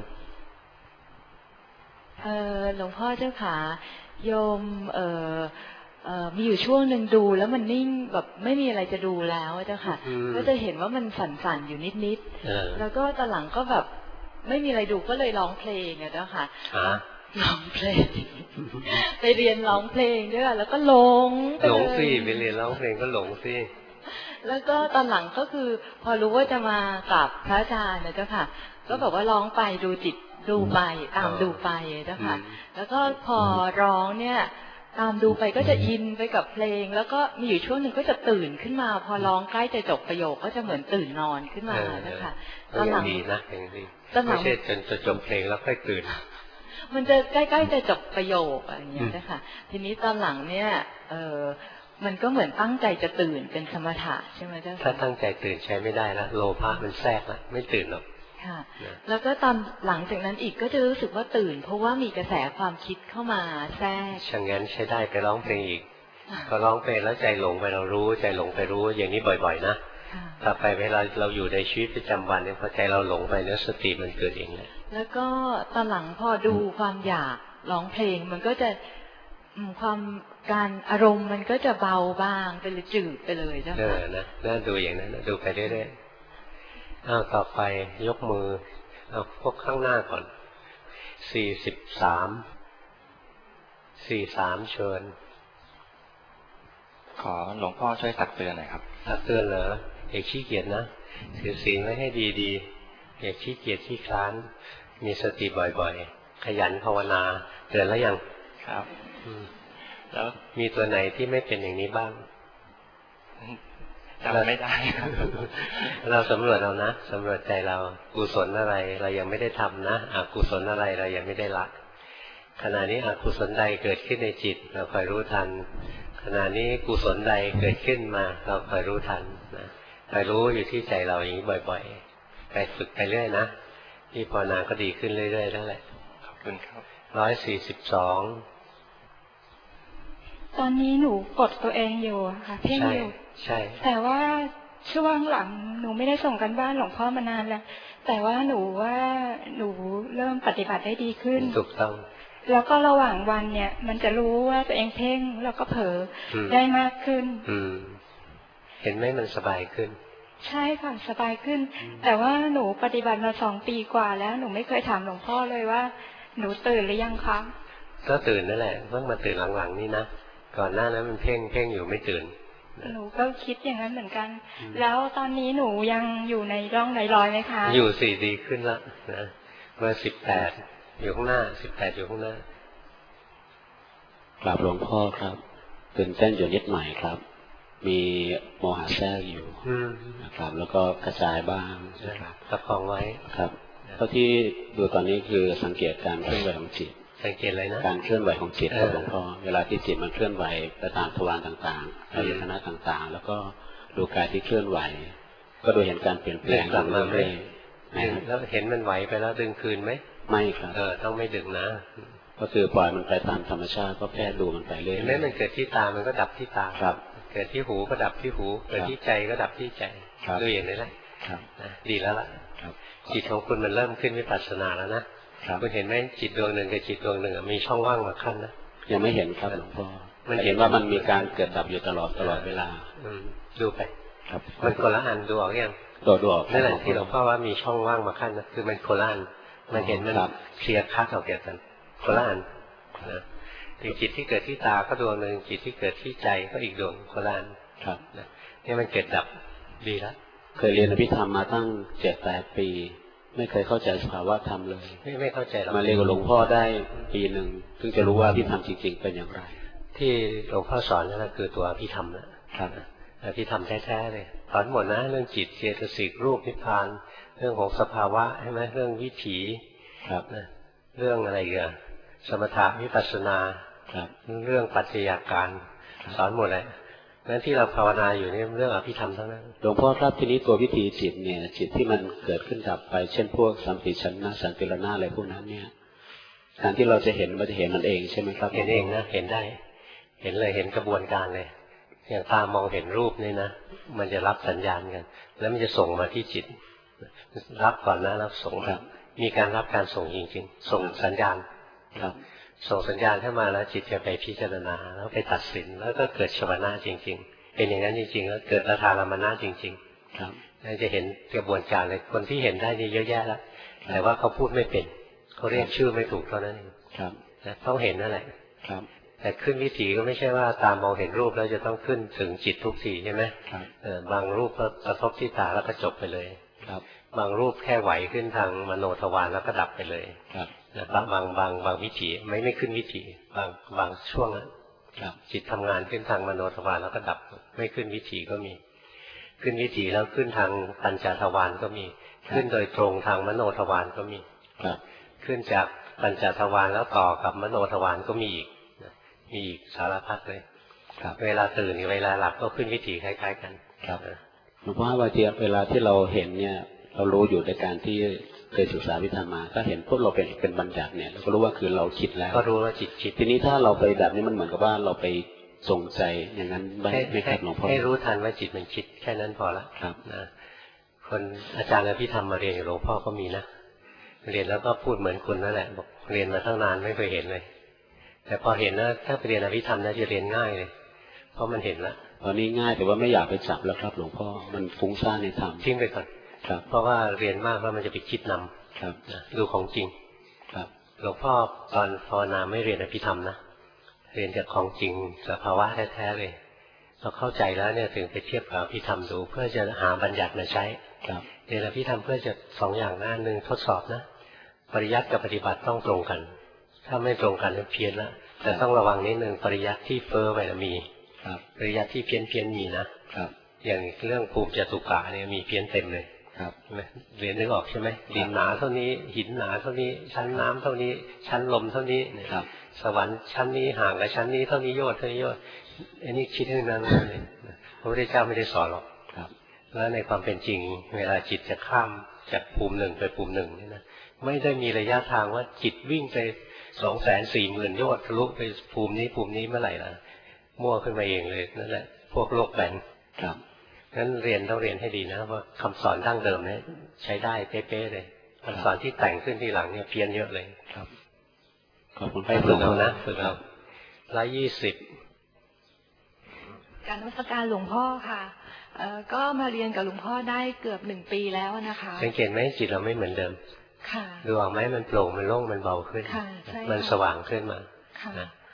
เออหลวงพ่อเจ้าขาโยมเออเออมีอยู่ช่วงหนึ่งดูแล้วมันนิ่งแบบไม่มีอะไรจะดูแล้วเจ้าค่ะก็จะเห็นว่ามันสั่นๆอยู่นิดๆแล้วก็ตอนหลังก็แบบไม่มีอะไรดูก็เลยร้องเพลงเจ้าค่ะร้องเพลงไปเรียนร้องเพลงด้วยแล้วก็หลงหลงสิไปเรียนร้องเพลงก็หลงสิแล้วก็ตอนหลังก็คือพอรู้ว่าจะมากับพระอาจารย์นะเจ้าค่ะก็บอกว่าร้องไปดูจิตดูไปตามดูไปเจ้าค่ะแล้วก็พอร้องเนี่ยตามดูไปก็จะอินไปกับเพลงแล้วก็มีอยู่ช่วงหนึ่งก็จะตื่นขึ้นมาพอร้องใกล้จะจบประโยคก็จะเหมือนตื่นนอนขึ้นมาเจ้าค่ะตอนหลังดีนะอย่างนี้ไม่ใช่จนจะจบเพลงแล้วค่อยตื่นมันจะใกล้ๆจะจบประโยคอะไรอย่างเงี้ยนะคะทีนี้ตอนหลังเนี่ยเออมันก็เหมือนตั้งใจจะตื่นเป็นสมถะใช่ไหมเจ้าค่ะถ้าตั้งใจตื่นใช้ไม่ได้แล้วโลภะมันแทรกแล้วไม่ตื่นหรอกค่ะแล้วก็ตอนหลังจากนั้นอีกก็จะรู้สึกว่าตื่นเพราะว่ามีกระแสความคิดเข้ามาแทรกช่างงั้นใช้ได้ไปร้องเพลงอีกพอร้องเพลงแล้วใจหลงไปเรารู้ใจหลงไปรู้อย่างนี้บ่อยๆนะต่อไปเวลาเราอยู่ในชีวิตประจำวันเนี่ยพอใจเราหลงไปเนี่ยสติมันเกิดเองเลยแล้วก็ตอนหลังพอดูความอยากร้องเพลงมันก็จะความการอารมณ์มันก็จะเบาบ้างไปเลยจืดไปเลยเจ้าค่ะเออนะน่าดูอย่างนั้นดูไปเรื่อยๆอ้าวต่อไปยกมือเอาพวกข้างหน้าก่อนสี่สิบสามสี่สามเชิญขอหลวงพ่อช่วยตักเตือนหน่อยครับตักเตือนเหรออย่าขี้เกียจนะถือศีลไว้ให้ดีๆอย่าขี้เกียจขี้คลานมีสติบ่อยๆขยันภาวนาเตือนแล้วยังครับแล้วมีตัวไหนที่ไม่เป็นอย่างนี้บ้างจำไม่ได้เราสำรวจเรานะสำรวจใจเรากุศลอะไรเรายังไม่ได้ทำนะอกุศลอะไรเรายังไม่ได้ละขณะนี้อกุศลใดเกิดขึ้นในจิตเราคอยรู้ทันขณะนี้กุศลใดเกิดขึ้นมาเราคอยรู้ทันนะคอยรู้อยู่ที่ใจเราอย่างนี้บ่อยๆไปฝึกไปเรื่อยนะที่ภาวนาก็ดีขึ้นเรื่อยๆนั่นแหละขอบคุณครับร้อยสี่สิบสองตอนนี้หนูกดตัวเองอยู่ค่ะเพ่งอยู่ใช่แต่ว่าช่วงหลังหนูไม่ได้ส่งกันบ้านหลวงพ่อมานานแล้วแต่ว่าหนูว่าหนูเริ่มปฏิบัติได้ดีขึ้นถูกต้องแล้วก็ระหว่างวันเนี่ยมันจะรู้ว่าตัวเองเพ่งแล้วก็เผลอได้มากขึ้นเห็นไหมมันสบายขึ้นใช่ค่ะสบายขึ้นแต่ว่าหนูปฏิบัติมาสองปีกว่าแล้วหนูไม่เคยถามหลวงพ่อเลยว่าหนูตื่นหรือยังคะก็ตื่นนั่นแหละเพิ่งมาตื่นหลังๆนี่นะก่อนหน้านั้นมันเพ่งเพ่งอยู่ไม่ตื่นหนูก็คิดอย่างนั้นเหมือนกันแล้วตอนนี้หนูยังอยู่ในร่องลอยๆไหมคะอยู่สี่ดีขึ้นละนะเมื่อสิบแปดอยู่ข้างหน้าสิบแปดอยู่ข้างหน้ากราบหลวงพ่อครับตื่นเต้นอยู่นิดหน่อยครับมีโมหะแทรกอยู่นะครับแล้วก็กระจายบ้างนะครับประคองไว้ครับเท่าที่ดูตอนนี้คือสังเกตการเคลื่อนไหวของจิตสังเกตอะไรนะการเคลื่อนไหวของจิตครับหลวงพ่อเวลาที่จิตมันเคลื่อนไหวไปตามทวารต่างๆอายตนะต่างๆแล้วก็ดูกายที่เคลื่อนไหวก็ดูเห็นการเปลี่ยนแปลงกลับมาเรื่อยๆแล้วเห็นมันไหวไปแล้วดึงคืนไหมไม่ครับเออต้องไม่ดึงนะก็คือปล่อยมันไปตามธรรมชาติก็แค่ดูมันไปเรื่อยๆเห็นไหมมันเกิดที่ตามันก็ดับที่ตาครับเกิดที่หูก็ดับที่หูเกิดที่ใจก็ดับที่ใจดูอย่างนี้แหละดีแล้วล่ะจิตของคุณมันเริ่มขึ้นวิปัสสนาแล้วนะคุณเห็นไหมจิตดวงหนึ่งกับจิตดวงหนึ่งมีช่องว่างมาขั้นนะยังไม่เห็นครับหลวงพ่อมันเห็นว่ามันมีการเกิดดับอยู่ตลอดตลอดเวลาดูไปมันคนละอันดูออกยังดูออกนั่นแหละที่หลวงพ่อว่ามีช่องว่างมาขั้นนะคือมันคนละอันมันเห็นมันเคลียร์คัดออกจากกันคนละอันนะจิตที่เกิดที่ตาก็ดวงหนึ่งจิตที่เกิดที่ใจก็อีกดวงคนละอันครับนี่มันเกิดดับดีแล้วเคยเรียนอภิธรรมมาตั้งเจ็ดแปดปีไม่เคยเข้าใจสภาวะธรรมเลยไม่ไม่เข้าใจหรอกมาเรียนกับหลวงพ่อได้ปีหนึ่งถึงจะรู้ว่าอภิธรรมจริงๆเป็นอย่างไรที่หลวงพ่อสอนนั่นคือตัวอภิธรรมนะครับอภิธรรมแท้ๆเลยสอนหมดนะเรื่องจิตเจตสิกรูปนิพพานเรื่องของสภาวะใช่ไหมเรื่องวิถีครับเรื่องอะไรเกี่ยวสมถะวิปัสสนาเรื่องปัจจัยการสอนหมดเลยนั้นที่เราภาวนาอยู่นี่เรื่องอภิธรรมทั้งนั้นหลวงพ่อครับทีนี้ตัววิธีจิตเนี่ยจิตที่มันเกิดขึ้นดับไปเช่นพวกสัมปิชันนะสันติรณะอะไรพวกนั้นเนี่ยการที่เราจะเห็นมันจะเห็นมันเองใช่ไหมครับเห็นเองนะเห็นได้เห็นเลยเห็นกระบวนการเลยอย่างตามองเห็นรูปนี่นะมันจะรับสัญญาณกันแล้วมันจะส่งมาที่จิตรับก่อนนะรับส่งมีการรับการส่งจริงๆส่งสัญญาณครับส่งสัญญาณเข้ามาแล้วจิตจะไปพิจารณาแล้วไปตัดสินแล้วก็เกิดชวนาจริงๆเป็นอย่างนั้นจริงๆแล้วเกิดราธารมณะจริงๆครับนั่นจะเห็นกระบวนการเลยคนที่เห็นได้นี่เยอะแยะแล้วแต่ว่าเขาพูดไม่เป็นเขาเรียกชื่อไม่ถูกเท่านั้นเองครับต้องเห็นนั่นแหละครับแต่ขึ้นวิถีก็ไม่ใช่ว่าตามมองเห็นรูปแล้วจะต้องขึ้นถึงจิตทุกทีใช่ไหมครับบางรูปก็กระทบที่ตาแล้วก็จบไปเลยครับบางรูปแค่ไหวขึ้นทางมโนทวารแล้วก็ดับไปเลยครับบางบางบางบางวิถีไม่ไม่ขึ้นวิถีบางบางช่วงนั้นจิตทำงานขึ้นทางมโนทวารแล้วก็ดับไม่ขึ้นวิถีก็มีขึ้นวิถีแล้วขึ้นทางปัญจทวารก็มีขึ้นโดยตรงทางมโนทวารก็มีขึ้นจากปัญจทวารแล้วต่อกับมโนทวารก็มีอีกมีอีกสารพัดเลยเวลาตื่นเวลาหลับก็ขึ้นวิถีคล้ายๆกันหลวงพ่อว่าเทียบเวลาที่เราเห็นเนี่ยเรารู้อยู่ในการที่เคยศึกษาวิธรรมมาถ้าเห็นพวกเราเป็นเป็นบัญญัติเนี่ยเราก็รู้ว่าคือเราคิดแล้วก็รู้ว่าจิตคิดทีนี้ถ้าเราไปแบบนี้มันเหมือนกับว่าเราไปส่งใจอย่างนั้นไม่ครับหลวงพ่อให้รู้ทันว่าจิตมันคิดแค่นั้นพอละครับนะคนอาจารย์อภิธรรมมาเรียนกับหลวงพ่อก็มีนะเรียนแล้วก็พูดเหมือนคุณนั่นแหละบอกเรียนมาตั้งนานไม่เคยเห็นเลยแต่พอเห็นนะถ้าไปเรียนอภิธรรมน่าจะเรียนง่ายเลยเพราะมันเห็นแล้วตอนนี้ง่ายแต่ว่าไม่อยากไปจับแล้วครับหลวงพ่อมันฟุ้งซ่านในธรรมทิ้งไปก่อนครับเพราะว่าเรียนมากแล้วมันจะไปคิดนำครับดูของจริงครับหลวงพ่อตอนภาวนาไม่เรียนอภิธรรมนะเรียนจากของจริงสภาวะแท้ๆเลยเราเข้าใจแล้วเนี่ยถึงไปเทียบกับอภิธรรมดูเพื่อจะหาบัญญัติมาใช้ครับเรียนอภิธรรมเพื่อจะสองอย่างหน้าหนึ่งทดสอบนะปริยัติกับปฏิบัติต้องตรงกันถ้าไม่ตรงกันจะเพี้ยนละแต่ต้องระวังนิดนึงปริยัติที่เฟ้อไปนะมีปริยัติที่เพี้ยนเพี้ยนมีนะครับอย่างเรื่องภูมิจตุกะเนี่ยมีเพี้ยนเต็มเลยครับเรียนนึกออกใช่ไหมดินหนาเท่านี้หินหนาเท่านี้ชั้นน้ำเท่านี้ชั้นลมเท่านี้ครับสวรรค์ชั้นนี้ห่างกับชั้นนี้เท่านี้โยชน์เท่านี้โยชน์อันนี้คิดให้นั้นเลยพระพุทธเจ้าไม่ได้สอนหรอกแล้วในความเป็นจริงเวลาจิตจะข้ามจากภูมิหนึ่งไปภูมิหนึ่งนี่นะไม่ได้มีระยะทางว่าจิตวิ่งไปสองแสนสี่หมื่นโยชน์ทะลุไปภูมินี้ภูมินี้เมื่อไหร่ล่ะมั่วขึ้นมาเองเลยนั่นแหละพวกโลกแบนครับงั้นเรียนต้องเรียนให้ดีนะว่าคำสอนดั้งเดิมเนี่ยใช้ได้เป๊ะๆเลยคำสอนที่แต่งขึ้นทีหลังเนี่ยเพี้ยนเยอะเลยครับขอบคุณให้ฝึกเอานะฝึกเอาร้อยยี่สิบการนมัสการหลวงพ่อค่ะเอ่อก็มาเรียนกับหลวงพ่อได้เกือบหนึ่งปีแล้วนะคะสังเกตไหมจิตเราไม่เหมือนเดิมค่ะดูออกไหมมันโปร่งมันโล่งมันเบาขึ้นค่ะใช่มันสว่างขึ้นมาค่ะนะ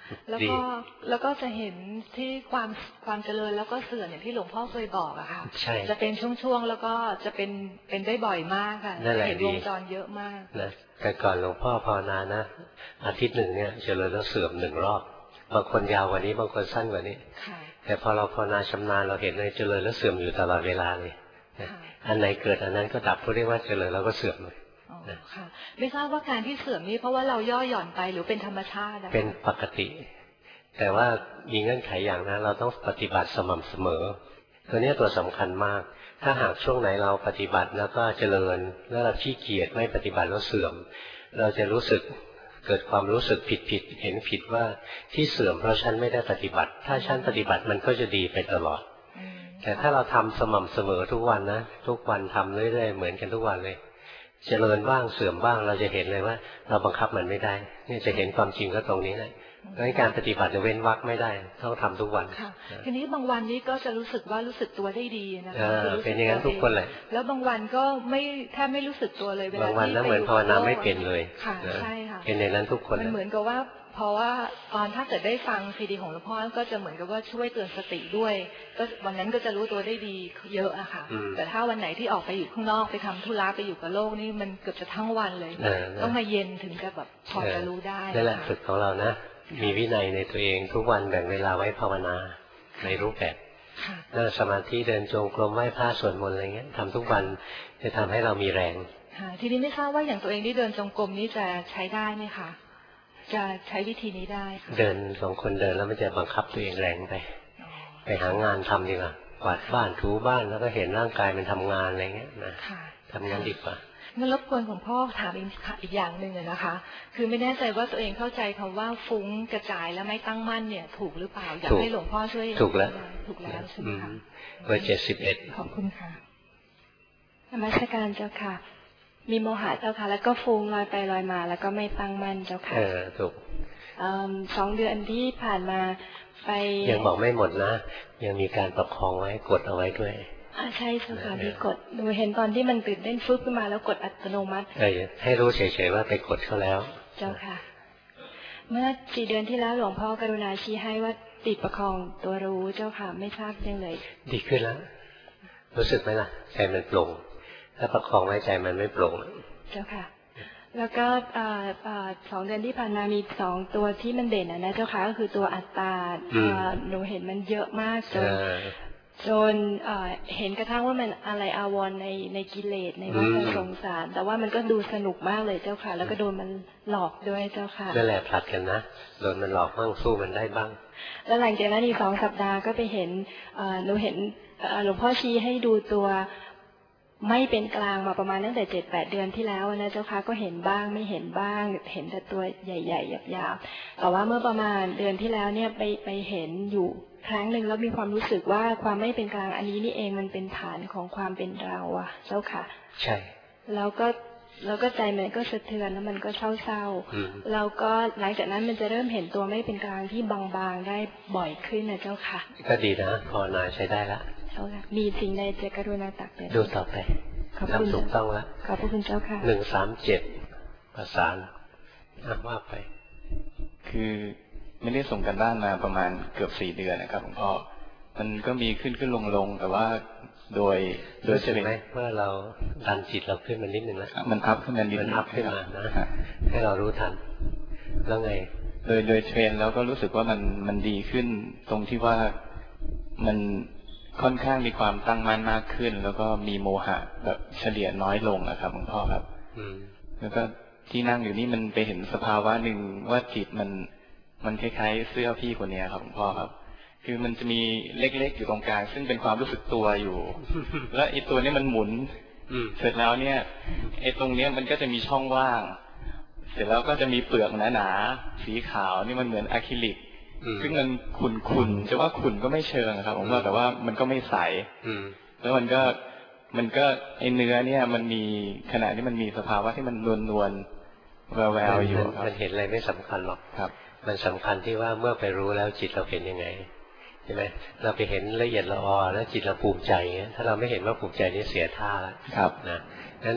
แล้วก็แล้วก็จะเห็นที่ความความเจริญแล้วก็เสื่อมอย่างที่หลวงพ่อเคยบอกอะค่ะจะเป็นช่วงๆแล้วก็จะเป็นเป็นได้บ่อยมากค่ะเห็นวงจรเยอะมากนะแต่ก่อนหลวงพ่อภาวนานะอาทิตย์หนึ่งเนี่ยเจริญแล้วเสื่อมหนึ่งรอบบางคนยาวกว่านี้บางคนสั้นกว่านี้แต่พอเราภาวนาชำนาญเราเห็นเลยเจริญแล้วเสื่อมอยู่ตลอดเวลาเลยอันไหนเกิดอันนั้นก็ดับเขาเรียกว่าเจริญแล้วก็เสื่อมเลยค่ะไม่ทราบว่าการที่เสื่อมนี้เพราะว่าเราย่อหย่อนไปหรือเป็นธรรมชาติเป็นปกติแต่ว่ามีเงื่อนไขอย่างนะเราต้องปฏิบัติสม่ำเสมอตัวนี้ตัวสำคัญมากถ้าหากช่วงไหนเราปฏิบัติแล้วก็เจริญแล้วเราขี้เกียจไม่ปฏิบัติแล้วเสื่อมเราจะรู้สึกเกิดความรู้สึกผิดผิดเห็นผิดว่าที่เสื่อมเพราะฉันไม่ได้ปฏิบัติถ้าฉันปฏิบัติมันก็จะดีไปตลอดแต่ถ้าเราทำสม่ำเสมอทุกวันนะทุกวันทำเรื่อยๆเหมือนกันทุกวันเลยเจริญบ้างเสื่อมบ้างเราจะเห็นเลยว่าเราบังคับมันไม่ได้นี่จะเห็นความจริงก็ตรงนี้แหละดังนั้นการปฏิบัติจะเว้นวรรคไม่ได้ต้องทำทุกวันค่ะทีนี้บางวันนี้ก็จะรู้สึกว่ารู้สึกตัวได้ดีนะคะเป็นอย่างนั้นทุกคนเลยแล้วบางวันก็ไม่แทบไม่รู้สึกตัวเลยเวลาที่บางวันนั้นเหมือนภาวนาไม่เป็นเลยค่ะใช่ค่ะเป็นอย่างนั้นทุกคนมันเหมือนกับว่าเพราะว่าตอนถ้าเกิดได้ฟังซีดีของหลวงพ่อก็จะเหมือนกับว่าช่วยเตือนสติด้วยก็วันนั้นก็จะรู้ตัวได้ดีเยอะอะค่ะแต่ถ้าวันไหนที่ออกไปอยู่ข้างนอกไปทำธุระไปอยู่กับโลกนี่มันเกือบจะทั้งวันเลยต้องมาเย็นถึงจะแบบพอจะรู้ได้นั่นแหละฝึกของเรานะมีวินัยในตัวเองทุกวันแบ่งเวลาไว้ภาวนาในรูปแบบนั่งสมาธิเดินจงกรมไหว้พระสวดมนต์อะไรเงี้ยทำทุกวันจะทำให้เรามีแรงทีนี้ไม่ทราบว่าอย่างตัวเองที่เดินจงกรมนี้จะใช้ได้ไหมคะจะใช้วิธีนี้ได้ค่ะเดินสองคนเดินแล้วมันจะบังคับตัวเองแรงไปไปหางานทำดีกว่ากวาดบ้านถูบ้านแล้วก็เห็นร่างกายมันทำงานอะไรเงี้ยนะทำงานดีกว่างั้นรบกวนของพ่อถามอีกอีกอย่างหนึ่งนะคะ คือไม่แน่ใจว่าตัวเองเข้าใจคำว่าฟุ้งกระจายและไม่ตั้งมั่นเนี่ยถูกหรือเปล่าอยากให้หลวงพ่อช่วยถูกแล้วถูกแล้วใช่ไหมคะเบอร์เจ็ดสิบเอ็ดขอบคุณค่ะนมัสการเจ้าค่ะมีโมหะเจ้าค่ะแล้วก็ฟุ้งลอยไปลอยมาแล้วก็ไม่ตั้งมั่นเจ้าค่ะเออถูกสองเดือนที่ผ่านมาไปยังบอกไม่หมดนะยังมีการประคองไว้กดเอาไว้ด้วยใช่เจ้าค่ะมีกดหนูเห็นตอนที่มันตื่นเต้นฟึบขึ้นมาแล้วกดอัตโนมัติเออให้รู้เฉยๆว่าไปกดเขาแล้วเจ้าค่ะเมื่อสี่เดือนที่แล้วหลวงพ่อกรุณาชี้ให้ว่าติดประคองตัวรู้เจ้าค่ะไม่ทราบยังเลยดีขึ้นแล้วรู้สึกไหมล่ะใจมันโปร่งถ้าประคองไว้ใจมันไม่โปร่งเจ้าค่ะแล้วก็สองเดือนที่ผ่านมามีสองตัวที่มันเด่นนะเจ้าค่ะก็คือตัวอัตตาหนูเห็นมันเยอะมากจนจนเห็นกระทั่งว่ามันอะไรอาวรณ์ในในกิเลสในวัฏสงสารแต่ว่ามันก็ดูสนุกมากเลยเจ้าค่ะแล้วก็โดนมันหลอกด้วยเจ้าค่ะนั่นแหละผลัดกันนะโดนมันหลอกบ้างสู้มันได้บ้างแล้วหลังจากนั้นอีกสองสัปดาห์ก็ไปเห็นหนูเห็นหลวงพ่อชี้ให้ดูตัวไม่เป็นกลางมาประมาณตั้งแต่เจ็ดแปดเดือนที่แล้วนะเจ้าค่ะก็เห็นบ้างไม่เห็นบ้างเห็นแต่ตัวใหญ่ๆหยาบๆแต่ว่าเมื่อประมาณเดือนที่แล้วเนี่ยไปไปเห็นอยู่ครั้งหนึ่งแล้วมีความรู้สึกว่าความไม่เป็นกลางอันนี้นี่เองมันเป็นฐานของความเป็นเราอะเจ้าค่ะใช่แล้วก็แล้วก็ใจมันก็สะเทือนแล้วมันก็เศร้าๆแล้วก็หลังจากนั้นมันจะเริ่มเห็นตัวไม่เป็นกลางที่บางๆได้บ่อยขึ้นนะเจ้าค่ะก็ดีนะภาวนาใช้ได้ละมีสิ่งใดจะกรุณาตักเตือนดูต่อไปขอบคุณถูกต้องแล้วขอบคุณเจ้าค่ะหนึ่งสามเจ็ดประสานว่าไปคือไม่ได้ส่งกันบ้านมาประมาณเกือบสี่เดือนนะครับหลวงพ่อมันก็มีขึ้นขึ้นลงลงแต่ว่าโดยโดยใช่ไหมว่าเราดันจิตเราขึ้นมานิดนึงแล้วมันอัพขึ้นมานิดมันอัพขึ้นมานะให้เรารู้ทันแล้วไงโดยโดยเทรนแล้วก็รู้สึกว่ามันมันดีขึ้นตรงที่ว่ามันค่อนข้างมีความตั้งมั่นมากขึ้นแล้วก็มีโมหะแบบเฉลี่ยน้อยลงนะครับหลวงพ่อครับแล้วก็ที่นั่งอยู่นี่มันไปเห็นสภาวะหนึ่งว่าจิตมันมันคล้ายๆเสื้อพี่คนนี้ครับหลวงพ่อครับคือมันจะมีเล็กๆอยู่ตรงกลางซึ่งเป็นความรู้สึกตัวอยู่ และไอ้ตัวนี้มันหมุนเสร็จแล้วเนี่ยไอ้ตรงเนี้ยมันก็จะมีช่องว่างเสร็จแล้วก็จะมีเปลือกหนาๆสีขาวนี่มันเหมือนอะคริลิกซึ่งมันขุ่นๆจะว่าขุ่นก็ไม่เชิงครับผมว่าแต่ว่ามันก็ไม่ใสแล้วมันก็มันก็ไอเนื้อเนี่ยมันมีขณะที่มันมีสภาวะที่มันนวลๆแววๆอยู่ครับมันเห็นอะไรไม่สำคัญหรอกครับมันสำคัญที่ว่าเมื่อไปรู้แล้วจิตเราเป็นยังไงใช่ไหมเราไปเห็นละเอียดละออแล้วจิตเราภูมิใจเงี้ยถ้าเราไม่เห็นว่าภูมิใจนี่เสียท่าแล้วครับนะงั้น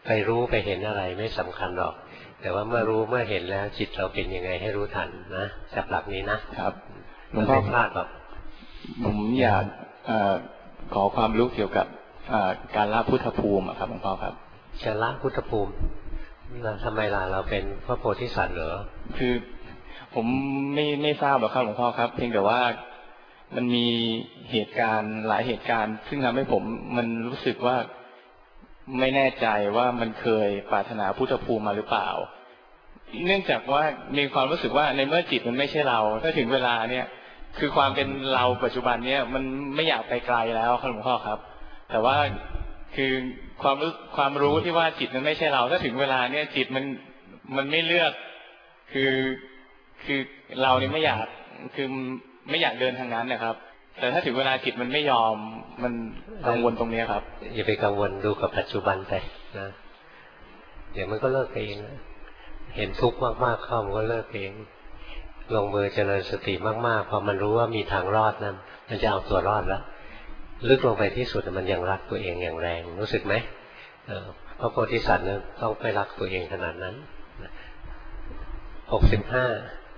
ไปรู้ไปเห็นอะไรไม่สำคัญหรอกแต่ว่าเมื่อรู้เมื่อเห็นแล้วจิตเราเป็นยังไงให้รู้ทันนะจับหลักนี้นะครับหลวงพ่อพลาดหรอกผมอยากขอความรู้เกี่ยวกับการละพุทธภูมิครับหลวงพ่อครับการละพุทธภูมิเราทำไมล่ะเราเป็นพระโพธิสัตว์เหรอคือผมไม่ไม่ทราบหรอกครับหลวงพ่อครับเพียงแต่ว่ามันมีเหตุการณ์หลายเหตุการณ์ซึ่งทำให้ผมมันรู้สึกว่าไม่แน่ใจว่ามันเคยปรารถนาพุทธภูมิมาหรือเปล่าเนื่องจากว่ามีความรู้สึกว่าในเมื่อจิตมันไม่ใช่เราถ้าถึงเวลาเนี่ยคือความเป็นเราปัจจุบันเนี่ยมันไม่อยากไปไกลแล้วครับหลวงพ่อครับแต่ว่าคือความรู้ความรู้ที่ว่าจิตมันไม่ใช่เราถ้าถึงเวลาเนี่ยจิตมันมันไม่เลือกคือคือเราเนี่ยไม่อยากคือไม่อยากเดินทางนั้นนะครับแต่ถ้าถึงเวลาจิตมันไม่ยอมมันกังวลตรงนี้ครับอย่าไปกังวลดูกับปัจจุบันไปนะเดี๋ยวมันก็เลิกเองนะเห็นทุกข์มากๆเข้ามันก็เลิกเองลงมือเจริญสติมากๆพอมันรู้ว่ามีทางรอดนั้นมันจะเอาตัวรอดแล้วลึกลงไปที่สุดมันยังรักตัวเองอย่างแรงรู้สึกไหมพระโพธิสัตว์นั้นต้องไปรักตัวเองขนาดนั้นหกสิบห้า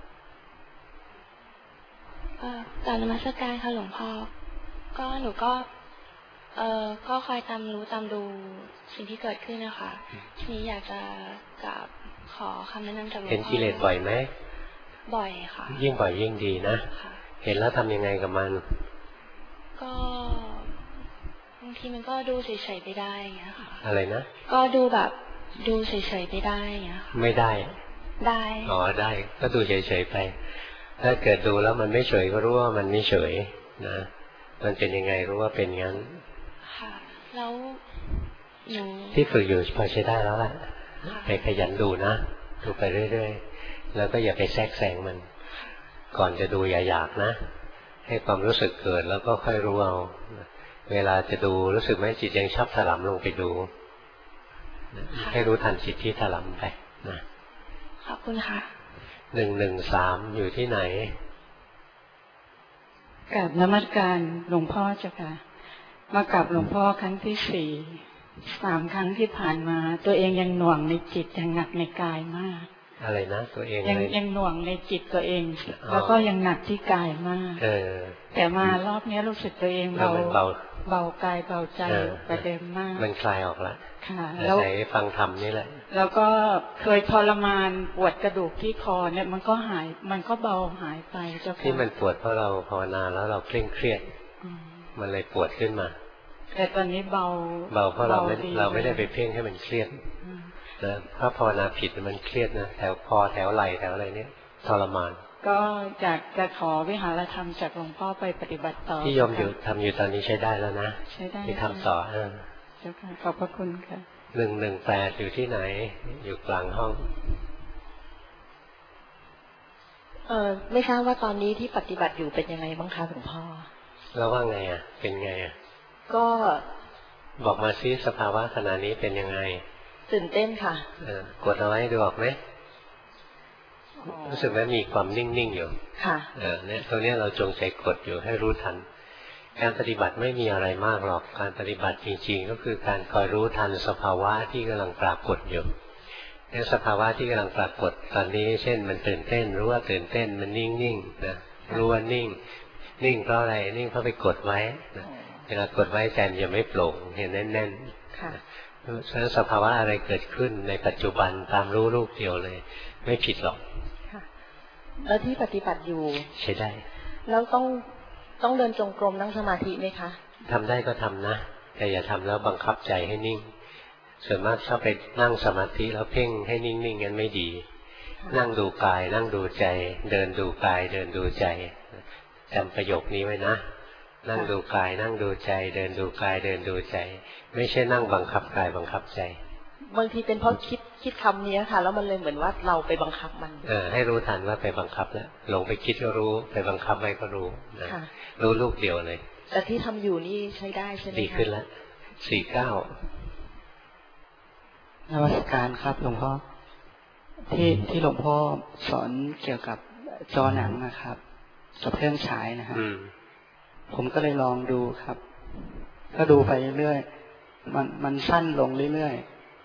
กราบนมัสการค่ะหลวงพ่อก็หนูก็เอ่อก็คอยตามรู้ตามดูสิ่งที่เกิดขึ้นนะคะทีนี้อยากจะกราบขอคำแนะนำจากหลวงพ่อเห็นกิเลสบ่อยไหมบ่อยค่ะยิ่งบ่อยยิ่งดีนะเห็นแล้วทำยังไงกับมันก็บางทีมันก็ดูเฉยๆไปได้อย่างเงี้ยค่ะอะไรนะก็ดูแบบดูเฉยๆไปได้อย่างเงี้ยไม่ได้ได้อ๋อได้ก็ดูเฉยๆไปถ้าเกิดดูแล้วมันไม่เฉยก็รู้ว่ามันไม่เฉยนะมันเป็นยังไงรู้ว่าเป็นงั้นค่ะแล้วหนูที่ฝึกอยู่พอใช้ได้แล้วแหละไปขยันดูนะดูไปเรื่อยๆแล้วก็อย่าไปแทรกแซงมันก่อนจะดูอย่าอยากนะให้ความรู้สึกเกิดแล้วก็ค่อยรู้เอาเวลาจะดูรู้สึกไหมจิตยังชอบถลำลงไปดูให้รู้ทันจิตที่ถลำไปนะขอบคุณค่ะหนึ่งหนึ่งสามอยู่ที่ไหนกราบนมัสการหลวงพ่อเจ้าค่ะมากราบหลวงพ่อครั้งที่สี่สามครั้งที่ผ่านมาตัวเองยังหน่วงในจิตยังหนักในกายมากอะไรนะตัวเองยังยังหน่วงในจิตตัวเองแล้วก็ยังหนักที่กายมากเออแต่มารอบนี้รู้สึกตัวเองเบาเบากายเบาใจประเดิมมากมันคลายออกแล้วค่ะแล้วฟังธรรมนี่แหละแล้วก็เคยทรมานปวดกระดูกที่คอเนี่ยมันก็หายมันก็เบาหายไปเจ้าค่ะที่มันปวดเพราะเราภาวนาแล้วเราเคร่งเครียดมันเลยปวดขึ้นมาแต่ตอนนี้เบาเบาเพราะเราไม่เราไม่ได้ไปเพ่งให้มันเครียดนะถ้าภาวนาผิดมันเครียดนะแถวคอแถวไหล่แถวอะไรเนี่ยทรมานก็อยากจะขอวิหารธรรมจากหลวงพ่อไปปฏิบัติต่อที่ยมอยู่ทำอยู่ตอนนี้ใช้ได้แล้วนะใช้ได้ที่ทำต่อเออเจ้าค่ะขอบพระคุณค่ะหนึ่งหนึ่งแปดอยู่ที่ไหนอยู่กลางห้องเออไม่ทราบว่าตอนนี้ที่ปฏิบัติอยู่เป็นยังไงบ้างคะหลวงพ่อแล้วว่าไงอ่ะเป็นไงอ่ะก็บอกมาซิสภาวะขณะนี้เป็นยังไงตื่นเต้นค่ะเออกดเอาไว้ดูออกไหมรู้สึกว่ามีความนิ่งๆอยู่ค่ะเออเนี่ยตรงนี้เราจงใจกดอยู่ให้รู้ทันการปฏิบัติไม่มีอะไรมากหรอกการปฏิบัติจริงๆก็คือการคอยรู้ทันสภาวะที่กำลังปรากฏอยู่เนี่ยสภาวะที่กำลังปรากฏตอนนี้เช่นมันตื่นเต้นรู้ว่าตื่นเต้นมันนิ่งๆนะรู้ว่านิ่งนิ่งเพราะอะไรนิ่งเพราะไปกดไว้นะเวลากดไว้ใจมันจะไม่โปร่งเห็นแน่นๆค่ะฉะนั้นสภาวะอะไรเกิดขึ้นในปัจจุบันตามรู้รูปเดียวเลยไม่ผิดหรอกค่ะแล้วที่ปฏิบัติอยู่ใช้ได้แล้วต้องต้องเดินจงกรมนั่งสมาธิไหมคะทำได้ก็ทำนะแต่อย่าทำแล้วบังคับใจให้นิ่งส่วนมากชอบไปนั่งสมาธิแล้วเพ่งให้นิ่งๆงั้นไม่ดีนั่งดูกายนั่งดูใจเดินดูกายเดินดูใจจำประโยคนี้ไว้นะนั่งดูกายนั่งดูใจเดินดูกายเดินดูใจไม่ใช่นั่งบังคับกายบังคับใจบางทีเป็นเพราะคิดคิดคำนี้ค่ะแล้วมันเลยเหมือนว่าเราไปบังคับมันเออให้รู้ทันว่าไปบังคับแล้วหลงไปคิดก็รู้ไปบังคับไว้ก็รู้นะรู้ลูกเดียวเลยแต่ที่ทำอยู่นี่ใช้ได้ใช่ไหมคะดีขึ้นแล้วสี่เก้านมัสการครับหลวงพ่อที่ที่หลวงพ่อสอนเกี่ยวกับจอหนังนะครับกับเครื่องฉายนะครับผมก็เลยลองดูครับก็ดูไปเรื่อยๆมันมันสั้นลงเรื่อยๆ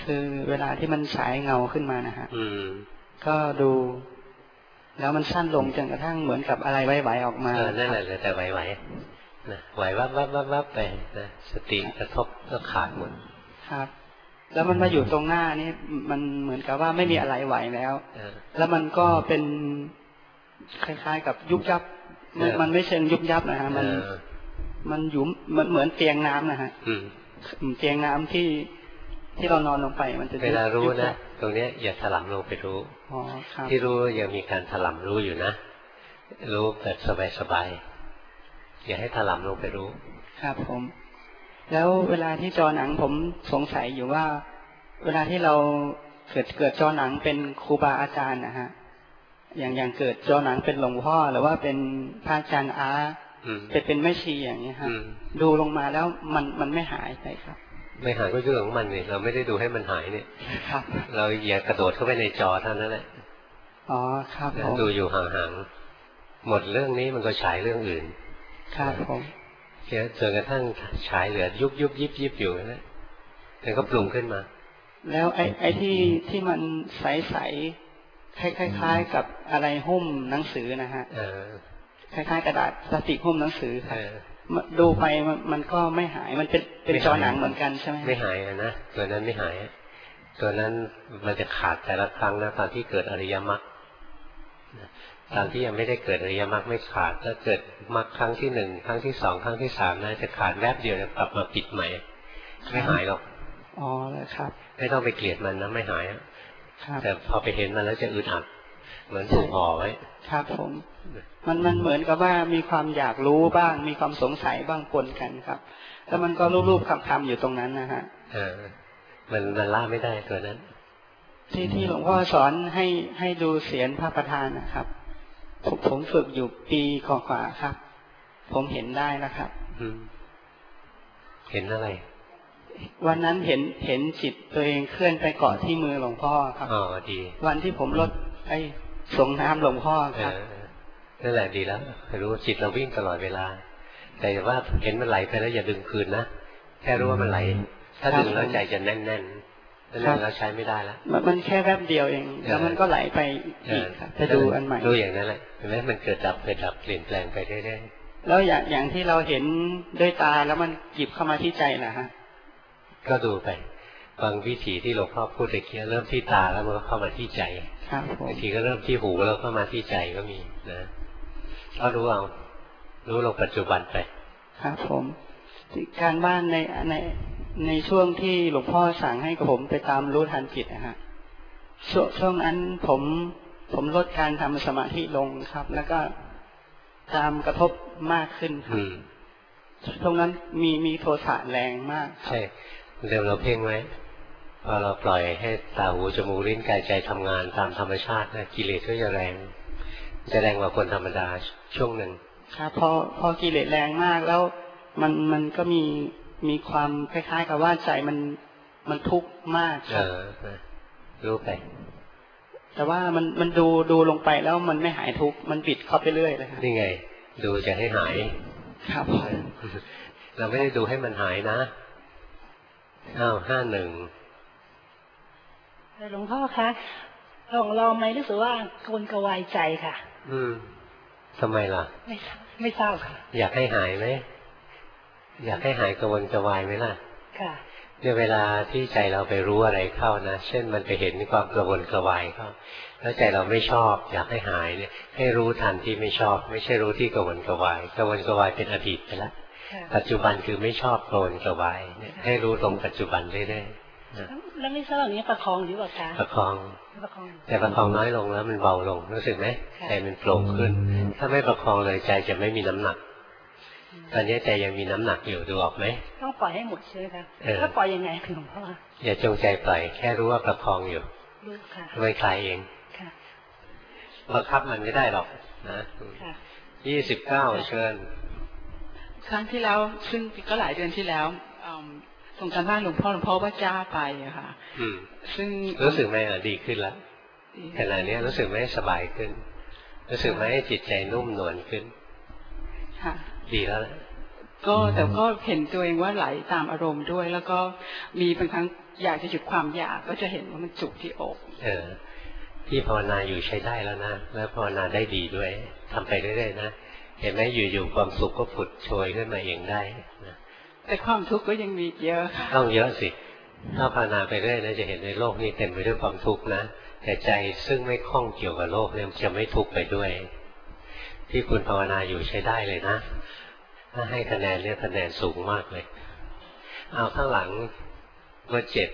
คือเวลาที่มันฉายเงาขึ้นมานะฮะอืมก็ดู แล้วมันสั้นลงจนกระทั่งเหมือนกับอะไรไหวๆออกมาเออนั่นแหละแต่ไหวๆนะไหววับวับวับวับไปนะสติกระทบก็ขาดหมดครับ แล้วมันมาอยู่ตรงหน้านี่มันเหมือนกับว่าไม่มีอะไรไหวแล้วแล้วมันก็เป็นคล้ายๆกับยุบยับมันไม่เชิงยุบยับนะฮะมันมันอยู่มันเหมือนเตียงน้ำนะฮะเตียงน้ำที่ที่เรานอนลงไปมันจะเวลารู้นะตรงนี้อย่าถลำลงไปรู้ที่รู้ยังมีการถลำรู้อยู่นะรู้แบบสบายๆอย่าให้ถลำลงไปรู้ครับผมแล้วเวลาที่จอหนังผมสงสัยอยู่ว่าเวลาที่เราเกิดเกิดจอหนังเป็นครูบาอาจารย์นะฮะอย่างอย่างเกิดจอหนังเป็นหลวงพ่อหรือว่าเป็นพระอาจารย์อาเป็นเป็นแม่ชีอย่างนี้ครับดูลงมาแล้วมันมันไม่หายไปครับไม่หายก็เรื่องของมันนี่เราไม่ได้ดูให้มันหายเนี่ยครับเราอย่ากระโดดเข้าไปในจอเท่านั้นแหละอ๋อครับผมดูอยู่ห่างๆหมดเรื่องนี้มันก็ฉายเรื่องอื่นครับผมจนกระทั่งฉายเหลือยุบยุบยิบยิบอยู่นะแล้วก็ปรุงขึ้นมาแล้วไอ้ไอ้ที่ที่มันใสๆคล้ายๆกับอะไรหุ้มหนังสือนะฮะคล้ายๆกระดาษพลาสติกหุ้มหนังสือครับดูไปมันก็ไม่หายมันเป็นเป็นจอหนังเหมือนกันใช่ไหมไม่หายนะตัวนั้นไม่หายตัวนั้นมันจะขาดแต่ละครั้งนะตอนที่เกิดอริยมรรคตอนที่ยังไม่ได้เกิดอริยมรรคไม่ขาดถ้าเกิดมรรคครั้งที่หนึ่งครั้งที่สองครั้งที่สามนะจะขาดแวบเดียวกลับมาปิดใหม่ไม่หายหรอกอ๋อเลยครับไม่ต้องไปเกลียดมันนะไม่หายแต่พอไปเห็นมันแล้วจะอึดอัดเหมือนถูกห่อไว้ครับผมมันมันเหมือนกับว่ามีความอยากรู้บ้างมีความสงสัยบ้างปนกันครับแล้วมันก็รูปๆคำๆอยู่ตรงนั้นนะฮะเออมันมันล่าไม่ได้ตัวนั้นที่ที่หลวงพ่อสอนให้ให้ดูเสียงพระประธานนะครับผมผมฝึกอยู่ปีกว่าๆครับผมเห็นได้นะครับเห็นอะไรวันนั้นเห็นเห็นจิตตัวเองเคลื่อนไปเกาะที่มือหลวงพ่อครับอ๋อดีวันที่ผมลดไอ้ส่งน้ำหลวงพ่อครับนั่นแหละดีแล้วรู้จิตเราวิ่งตลอดเวลาแต่ว่าเห็นมันไหลไปแล้วอย่าดึงคืนนะแค่รู้ว่ามันไหลถ้าดึงแล้วใจจะแน่นๆนั่นแล้วใช้ไม่ได้แล้วมันแค่แวบเดียวเองแล้วมันก็ไหลไปอีกครับจะดูอันใหม่ดูอย่างนั้นแหละเห็นไหมมันเกิดดับเกิดดับเปลี่ยนแปลงไปเรื่อยๆแล้วอย่างอย่างที่เราเห็นด้วยตาแล้วมันหยิบเข้ามาที่ใจนะฮะก็ดูไปบางวิธีที่หลวงพ่อพูดตะเกียเริ่มที่ตาแล้วมันก็เข้ามาที่ใจบางทีก็เริ่มที่หูแล้วเข้ามาที่ใจก็มีนะก็รู้เอารู้ลงปัจจุบันไปครับผมการบ้านในในในช่วงที่หลวงพ่อสั่งให้กับผมไปตามรู้ทันจิตนะฮะช่วงช่วงนั้นผมผมลดการทำสมาธิลงครับแล้วก็ตามกระทบมากขึ้นครับตรงนั้นมีมีโทสะแรงมากใช่เดี๋ยวเราเพ่งไว้พอเราปล่อยให้ตาหูจมูกลิ้นกายใจทำงานตามธรรมชาตินะกิเลสก็จะแรงจะแรงกว่าคนธรรมดาช่วงหนึ่งครับพอพอกิเลสแรงมากแล้วมันมันก็มีมีความคล้ายๆกับว่าใจมันมันทุกข์มากครับรู้ไปแต่ว่ามันมันดูดูลงไปแล้วมันไม่หายทุกข์มันบิดเข้าไปเรื่อยเลยครับนี่ไงดูจะให้หายครับเราไม่ได้ดูให้มันหายนะอ้าวห้าหนึ่งหลวงพ่อคะลองลองไหมรู้สึกว่ากังวลกระวายใจค่ะอืมทำไมล่ะไม่ไม่ทราบค่ะอยากให้หายไหมอยากให้หายกังวลกระวายไหมล่ะค่ะเนี่ยเวลาที่ใจเราไปรู้อะไรเข้านะเช่นมันไปเห็นความกังวลกระวายเข้าแล้วใจเราไม่ชอบอยากให้หายเนี่ยให้รู้ทันที่ไม่ชอบไม่ใช่รู้ที่กังวลกระวายกังวลกระวายเป็นอดีตไปแล้วปัจจุบันคือไม่ชอบกังวลกระวายเนี่ยให้รู้ตรงปัจจุบันเรื่อยๆแล้วไม่ทราบอย่างนี้ประคองหรือเปล่าคะประคองแต่ประคองน้อยลงแล้วมันเบาลงรู้สึกไหมใจมันโปร่งขึ้นถ้าไม่ประคองเลยใจจะไม่มีน้ำหนักตอนนี้ใจยังมีน้ำหนักอยู่ดูออกไหมต้องปล่อยให้หมดใช่ไหมคะถ้าปล่อยยังไงคือหลวงพ่ออย่าจงใจปล่อยแค่รู้ว่าประคองอยู่รู้ค่ะไม่คลายเองบังคับมันไม่ได้หรอกนะยี่สิบเก้าเชิญครั้งที่แล้วซึ่งก็หลายเดือนที่แล้วส่งการบ้านหลวงพ่อหลวงพ่อว่าจ้าไปอะค่ะซึ่งรู้สึกไหมอ่ะดีขึ้นแล้วขณะนี้รู้สึกไหมสบายขึ้นรู้สึกไหมจิตใจนุ่มนวลขึ้นค่ะดีแล้วแหละก็แต่ก็เห็นตัวเองว่าไหลตามอารมณ์ด้วย แล้วก็มีบางครั้งอยากจะหยุดความอยากก็จะเห็นว่ามันจุกที่อกเออพี่ภาวนาอยู่ใช้ได้แล้วนะแล้วภาวนาได้ดีด้วยทำไปเรื่อยๆนะเห็นไหมอยู่ๆความสุขก็ผุดโชยขึ้นมาเองได้นะแต่ความทุกข์ก็ยังมีเยอะต้องเยอะสิถ้าภาวนาไปเรื่อยนะจะเห็นในโลกนี้เต็มไปด้วยความทุกข์นะแต่ใจซึ่งไม่คล้องเกี่ยวกับโลกเนี่ยจะไม่ทุกข์ไปด้วยที่คุณภาวนาอยู่ใช้ได้เลยนะถ้าให้คะแนนเนี่ยคะแนนสูงมากเลยเอาข้างหลังเบอร์เจ็ด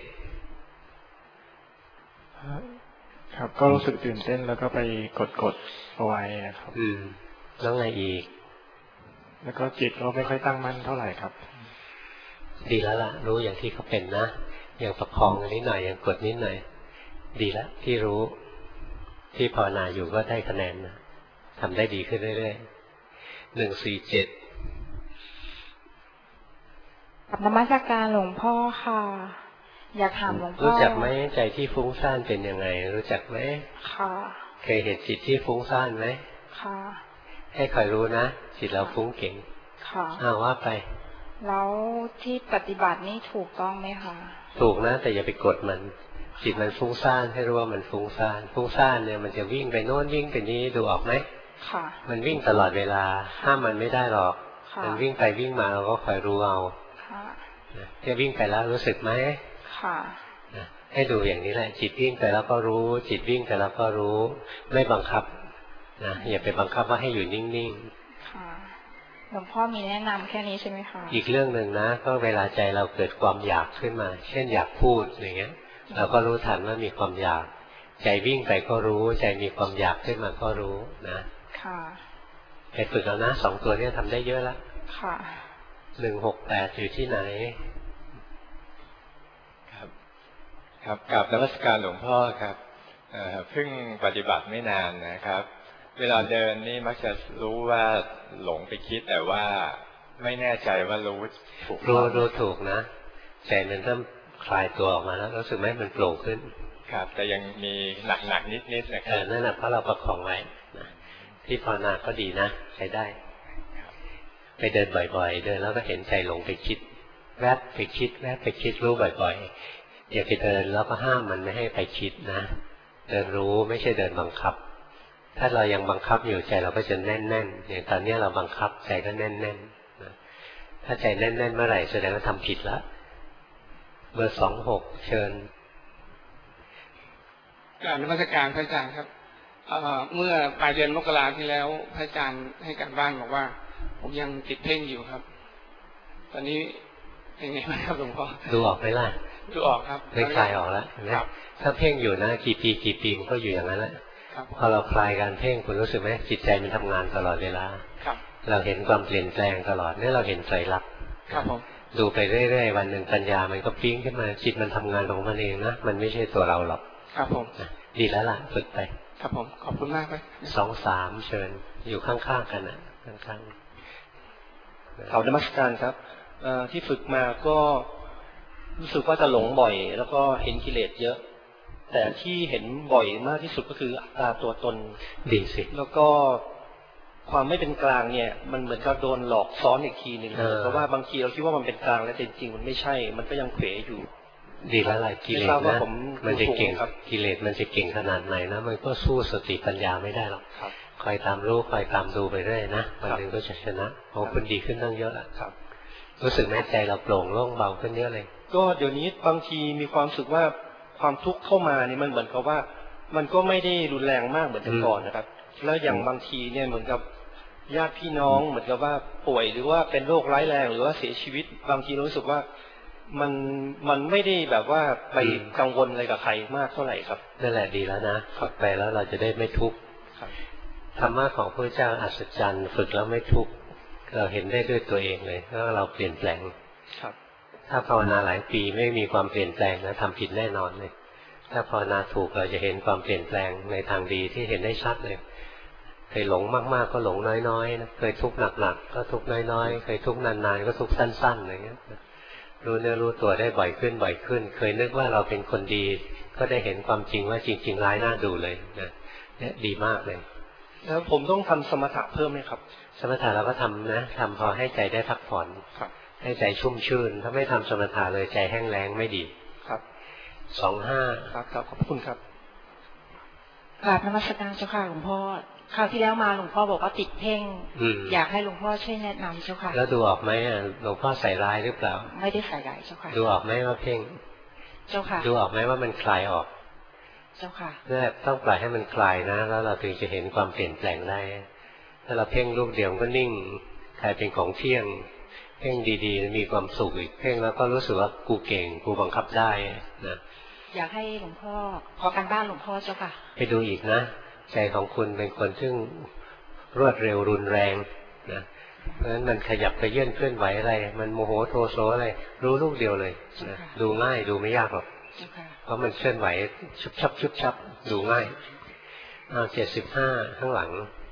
ครับก็รู้สึกตื่นเต้นแล้วก็ไปกดกดเอาไว้ครับอืมแล้วไงอีกแล้วก็จิตก็ไม่ค่อยตั้งมั่นเท่าไหร่ครับดีแล้วล่ะรู้อย่างที่เขาเป็นนะอย่างประคองนิดหน่อยอย่างกดนิดหน่อยดีแล้วที่รู้ที่ภาวนาอยู่ก็ได้คะแนนนะทำได้ดีขึ้นเรื่อยๆหนึ่งสี่เจ็ดกับนมัสการหลวงพ่อค่ะอยากถามหลวงพ่อรู้จักไหมใจที่ฟุ้งซ่านเป็นยังไงรู้จักไหมค่ะเคยเห็นจิตที่ฟุ้งซ่านไหมค่ะให้คอยรู้นะจิตเราฟุ้งเก่งค่ะอ้าวว่าไปแล้วที่ปฏิบัตินี่ถูกต้องไหมคะถูกนะแต่อย่าไปกดมันจิตมันฟุ้งซ่านให้รู้ว่ามันฟุ้งซ่านฟุ้งซ่านเนี่ยมันจะวิ่งไปโน่นวิ่งไปนี้ดูออกไหมค่ะมันวิ่งตลอดเวลาห้ามมันไม่ได้หรอกมันวิ่งไปวิ่งมาเราก็คอยรู้เอาจะวิ่งไปแล้วรู้สึกไหมค่ะให้ดูอย่างนี้แหละจิตวิ่งไปแล้วก็รู้จิตวิ่งไปแล้วก็รู้ไม่บังคับนะอย่าไปบังคับว่าให้อยู่นิ่งๆค่ะหลวงพ่อมีแนะนำแค่นี้ใช่ไหมคะอีกเรื่องหนึ่งนะก็เวลาใจเราเกิดความอยากขึ้นมาเช่นอยากพูดอย่างเงี้ยเราก็รู้ทันว่ามีความอยากใจวิ่งไปก็รู้ใจมีความอยากขึ้นมาก็รู้นะค่ะไปฝึกแล้วนะสองตัวนี้ทำได้เยอะแล้วค่ะหนึ่งหกแปดอยู่ที่ไหนครับครับกราบนมัสการหลวงพ่อครับเพิ่งปฏิบัติไม่นานนะครับเวลาเดินนี่มักจะรู้ว่าหลงไปคิดแต่ว่าไม่แน่ใจว่ารู้ถูกรู้รู้ถูกนะใจมันเริ่มคลายตัวออกมาแล้วรู้สึกไหมมันโปร่งขึ้นครับแต่ยังมีหนักๆนิดๆนะครับเออนั่นแหละเพราะเราประคองไว้นะที่ภาวนาก็ดีนะใช้ได้ไปเดินบ่อยๆเดินแล้วก็เห็นใจหลงไปคิดแวบไปคิดแวบไปคิดรู้บ่อยๆอย่าไปเดินแล้วก็ห้ามมันไม่ให้ไปคิดนะเดินรู้ไม่ใช่เดินบังคับถ้าเรายังบังคับอยู่ใจเราก็จะแน่นๆอย่างตอนนี้เราบังคับใจก็แน่นๆนะถ้าใจแน่นๆเมื่อไหร่แสดงว่าทำผิดแล้วเบอร์สองหกเชิญกราบนมัสการพระอาจารย์ครับเมื่อปลายเดือนมกราที่แล้วพระอาจารย์ให้การบ้านบอกว่าผมยังติดเพ่งอยู่ครับตอนนี้เป็นไงบ้างครับหลวงพ่อดูออกไหมล่ะดูออกครับไม่คลายออกแล้วนะถ้าเพ่งอยู่นะกี่ปีกี่ปีมันก็อยู่อย่างนั้นแหละพอเราคลายการเพ่งคุณรู้สึกไหมจิตใจมันทำงานตลอดเวลาเราเห็นความเปลี่ยนแปลงตลอดนี่เราเห็นไตรลักษณ์ดูไปเรื่อยๆวันหนึ่งปัญญามันก็ปิ้งขึ้นมาจิตมันทำงานของมันเองนะมันไม่ใช่ตัวเราหรอกครับผมดีแล้วล่ะฝึกไปครับผมขอบคุณมากไปสองสามเชิญอยู่ข้างๆกันนะข้างๆเขานมัสการครับที่ฝึกมาก็รู้สึกว่าจะหลงบ่อยแล้วก็เห็นกิเลสเยอะแต่ที่เห็นบ่อยมากที่สุดก็คืออัตตาตัวตนดีสิแล้วก็ความไม่เป็นกลางเนี่ยมันเหมือนกับโดนหลอกซ้อนอีกทีหนึ่งเพราะว่าบางทีเราคิดว่ามันเป็นกลางแล้วแต่จริงๆมันไม่ใช่มันก็ยังเขวอยู่ดีแล้วอะไรกิเลสนะมันจะเก่งกิเลสมันจะเก่งขนาดไหนนะมันก็สู้สติปัญญาไม่ได้หรอกคอยตามรู้คอยตามดูไปเรื่อยนะวันหนึ่งก็จะชนะโอ้คุณดีขึ้นตั้งเยอะอ่ะครับรู้สึกแม้ใจเราโปร่งโล่งเบาขึ้นเยอะเลยก็เดี๋ยวนี้บางทีมีความรู้สึกว่าความทุกข์เข้ามาเนี่ยมันเหมือนกับว่ามันก็ไม่ได้รุนแรงมากเหมือนแต่ก่อนนะครับแล้วอย่างบางทีเนี่ยเหมือนกับญาติพี่น้องเหมือนกับว่าป่วยหรือว่าเป็นโรคร้ายแรงหรือว่าเสียชีวิตบางทีรู้สึกว่ามันมันไม่ได้แบบว่าไปกังวลอะไรกับใครมากเท่าไหร่ครับนั่นแหละดีแล้วนะฝึกไปแล้วเราจะได้ไม่ทุกข์ธรรมะของพระเจ้าอัศจรรย์ฝึกแล้วไม่ทุกข์เราเห็นได้ด้วยตัวเองเลยว่าเราเปลี่ยนแปลงครับถ้าภาวนาหลายปีไม่มีความเปลี่ยนแปลงนะทำผิดแน่นอนเลยถ้าภาวนาถูกเราจะเห็นความเปลี่ยนแปลงในทางดีที่เห็นได้ชัดเลยเคยหลงมากๆก็หลงน้อยๆนะเคยทุกข์หนักๆก็ทุกข์น้อยๆเคยทุกข์นานๆก็ทุกข์สั้นๆอะไรเงี้ยรู้เนื้อรู้ตัวได้บ่อยขึ้นบ่อยขึ้นเคยนึกว่าเราเป็นคนดีก็ได้เห็นความจริงว่าจริงๆร้ายน่าดูเลยนะเนี่ยดีมากเลยแล้วผมต้องทำสมถะเพิ่มไหมครับสมถะเราก็ทำนะทำพอให้ใจได้พักผ่อนให้ใจชุ่มชื่นถ้าไม่ทำสมถะเลยใจแห้งแล้งไม่ดีครับสองห้าครับครับขอบคุณครับกราบนมัสการเจ้าค่ะหลวงพ่อคราวที่แล้วมาหลวงพ่อบอกว่าติดเพ่งอยากให้หลวงพ่อช่วยแนะนำเจ้าค่ะแล้วดูออกไหมอ่ะหลวงพ่อใส่ร้ายหรือเปล่าไม่ได้ใส่ร้ายเจ้าค่ะดูออกไหมว่าเพ่งเจ้าค่ะดูออกไหมว่ามันคลายออกเจ้าค่ะนี่ต้องปล่อยให้มันคลายนะแล้วเราถึงจะเห็นความเปลี่ยนแปลงได้ถ้าเราเพ่งลูกเดียวก็นิ่งกลายเป็นของเที่ยงเพ่งดีๆมีความสุขอีกเพ่งแล้วก็รู้สึกว่ากูเก่งกูบังคับได้นะอยากให้หลวงพ่อขอการบ้านหลวงพ่อเจ้าค่ะไปดูอีกนะใจของคุณเป็นคนซึ่งรวดเร็วรุนแรงนะเพราะฉะนั้นมันขยับไปเยื่อนเคลื่อนไหวอะไรมันโมโหโทโสอะไรรู้ลูกเดียวเลยนะดูง่ายดูไม่ยากหรอกเพราะมันเคลื่อนไหวชุบชับชุบชับดูง่ายอ้าวเจ็ดสิบห้าข้างหลัง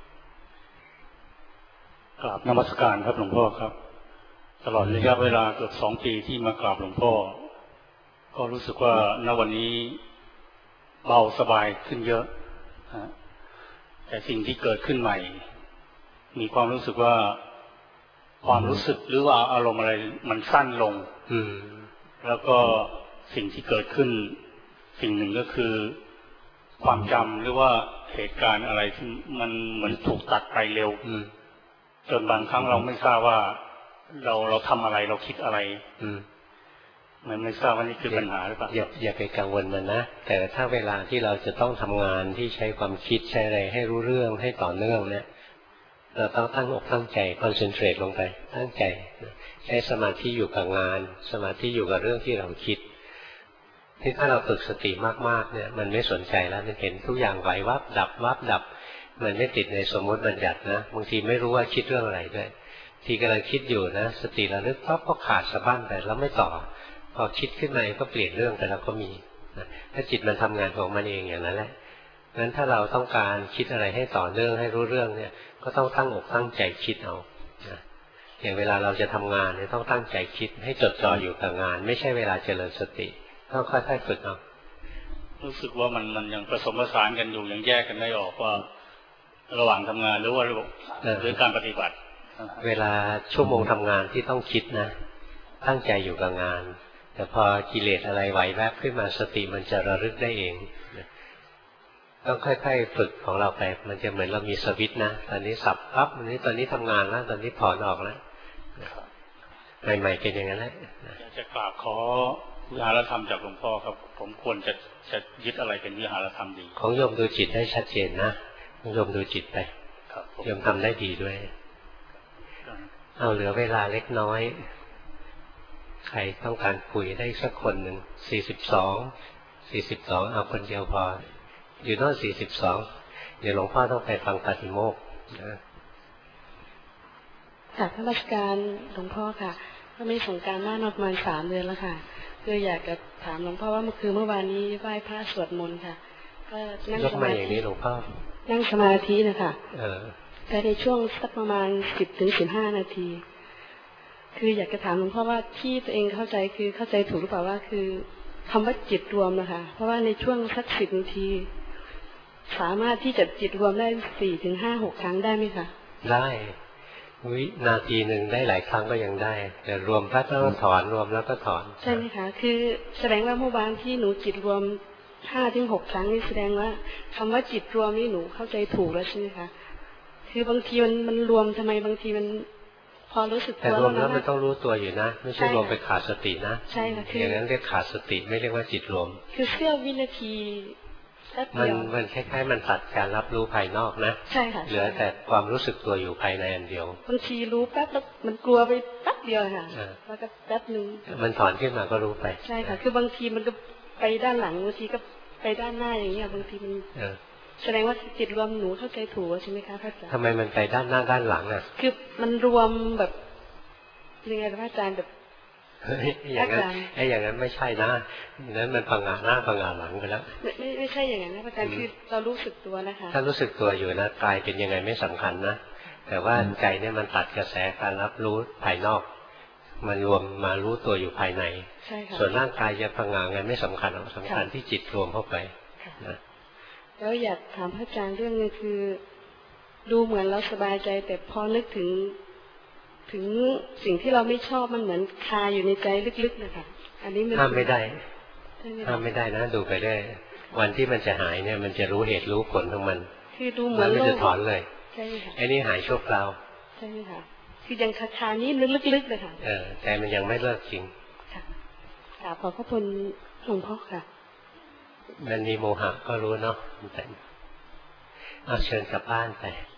กราบนมัสการครับหลวงพ่อครับตลอดระยะเวลาเกือบสองปีที่มากราบหลวงพ่อก็รู้สึกว่าณวันนี้เบาสบายขึ้นเยอะแต่สิ่งที่เกิดขึ้นใหม่มีความรู้สึกว่าความรู้สึกหรือว่าอารมณ์อะไรมันสั้นลงแล้วก็สิ่งที่เกิดขึ้นสิ่งหนึ่งก็คือความจำหรือว่าเหตุการณ์อะไรที่มันเหมือนถูกตัดไปเร็วจนบางครั้งเราไม่ทราบว่าเราเราทำอะไรเราคิดอะไรมันไม่ทราบว่านี่คือปัญหาหรือเปล่าอย่าอย่าไปกังวลมันนะแต่ถ้าเวลาที่เราจะต้องทำงานที่ใช้ความคิดใช้อะไรให้รู้เรื่องให้ต่อเนื่องเนี่ยเราต้องตั้งอกตั้งใจคอนเซนเทรตลงไปตั้งใจใช้สมาธิอยู่กับงานสมาธิอยู่กับเรื่องที่เราคิดที่ถ้าเราฝึกสติมากๆเนี่ยมันไม่สนใจแล้วมันเห็นทุกอย่างไหววับดับวับดับมันไม่ติดในสมมติบัญญัตินะบางทีไม่รู้ว่าคิดเรื่องอะไรด้วยทีกำลังคิดอยู่นะสติระลึกปั๊บก็ขาดสะบั้นไปแล้วไม่ต่อพอคิดขึ้นมาก็เปลี่ยนเรื่องไปแล้วก็มีนะถ้าจิตมันทำงานของมันเองอย่างนั้นแหละงั้นถ้าเราต้องการคิดอะไรให้ต่อเนื่องให้รู้เรื่องเนี่ยก็ต้องตั้งอกตั้งใจคิดเอานะอย่างเวลาเราจะทำงานเนี่ยต้องตั้งใจคิดให้จดจ่ออยู่กับงานไม่ใช่เวลาเจริญสติต้องค่อยๆฝึกเอารู้สึกว่ามันมันยังผสมผสานกันอยู่ยังแยกกันไม่ออกว่าระหว่างทำงานหรือว่าระบบหรือการปฏิบัติเวลาชั่วโมงทำงานที่ต้องคิดนะตั้งใจอยู่กับงานแต่พอกิเลสอะไรไหวแวบขึ้นมาสติมันจะระลึกได้เองต้องค่อยๆฝึกของเราไปมันจะเหมือนเรามีสวิตช์นะตอนนี้สับปั๊บตอนนี้ตอนนี้ทำงานแล้วตอนนี้ถอนออกแล้วใหม่ๆเป็นอย่างนั้นแหละจะกราบขอวิหารธรรมจากหลวงพ่อครับผมควรจะจะยึดอะไรเป็นวิหารธรรมดีของโยมดูจิตได้ชัดเจนนะโยมดูจิตไปโยมทำได้ดีด้วยเอาเหลือเวลาเล็กน้อยใครต้องการคุยได้สักคนหนึ่งสี่สิบสองสี่สิบสองเอาคนเดียวพออยู่โน่นสี่สิบสองเดี๋ยวหลวงพ่อต้องไปฟังปาฏิโมกข์นะค่ะพระราชการหลวงพ่อค่ะก็ไม่ส่งการบ้านมาประมาณสามเดือนแล้วค่ะคืออยากจะถามหลวงพ่อว่าเมื่อคืนเมื่อวานนี้ไหว้พระสวดมนต์ค่ะก็นั่งสมาธิหลวงพ่อนั่งสมาธินะคะแต่ในช่วงสักประมาณสิบถึงสิบห้านาทีคืออยากจะถามหลวงพ่อว่าที่ตัวเองเข้าใจคือเข้าใจถูกหรือเปล่าว่าคือคำว่าจิตรวมนะคะเพราะว่าในช่วงสักสิบนาทีสามารถที่จะจิตรวมได้สี่ถึงห้าหกครั้งได้ไหมคะได้วินาทีหนึ่งได้หลายครั้งก็ยังได้แต่รวมพระต้องถอนรวมแล้วก็ถอนใช่ไหมคะคือแสดงว่าเมื่อวานที่หนูจิตรวมห้าถึงหกครั้งนี่แสดงว่าคำว่าจิตรวมนี่หนูเข้าใจถูกแล้วใช่ไหมคะคือบางทีมันมันรวมทำไมบางทีมันพอรู้สึกตัวแต่รวมแล้วมันต้องรู้ตัวอยู่นะไม่ใช่รวมไปขาดสตินะใช่ค่ะคืออย่างนั้นเรียกขาดสติไม่เรียกว่าจิตรวมคือเสี้ยววินาทีมันมันคล้ายๆมันตัดการรับรู้ภายนอกนะใช่ค่ะเหลือแต่ความรู้สึกตัวอยู่ภายในอันเดียวบางทีรู้แป๊บแล้วมันกลัวไปแป๊บเดียวค่ะแล้วก็แป๊บนึงมันถอนขึ้นมาก็รู้ไปใช่ค่ะคือบางทีมันก็ไปด้านหลังบางทีก็ไปด้านหน้าอย่างเงี้ยบางทีมันแสดงว่าจิตรวมหนูเข้าใจถูกใช่ไหมคะพระอาจารย์ทำไมมันไปด้านหน้าด้านหลังอ่ะคือมันรวมแบบยังไงพระอาจารย์แบบอย่างนั้นไอ้อย่างนั้นไม่ใช่นะนั้นมันปังงาหน้าปังงาหลังไปแล้วไม่ไม่ไม่ใช่อย่างนั้นนะพระอาจารย์คือเรารู้สึกตัวนะคะถ้ารู้สึกตัวอยู่นะกายเป็นยังไงไม่สำคัญนะแต่ว่าใจเนี่ยมันตัดกระแสการรับรู้ภายนอกมันรวมมารู้ตัวอยู่ภายในส่วนร่างกายจะปังงาไงไม่สำคัญหรอกสำคัญที่จิตรวมเข้าไปนะแล้วอยากถามพระอาจารย์เรื่องนึงคือดูเหมือนเราสบายใจ แต่พอนึกถึงถึงสิ่งที่เราไม่ชอบมันเหมือนคาอยู่ในใจลึกๆนะคะอันนี้มันห้ามไม่ได้ห้ามไม่ได้นะดูไปได้วันที่มันจะหายเนี่ยมันจะรู้เหตุรู้ผลของมันคือดูเหมือนมันจะถอนเลยใช่ค่ะไอ้นี่หายชั่วคราวใช่ค่ะคือยังคาคานี้ลึกๆเลยค่ะเออแต่มันยังไม่เลิกจริงค่ะขอบพระคุณหลวงพ่อค่ะมันมีโมหะก็รู้เนาะแต่เอาเชิญกลับบ้านไป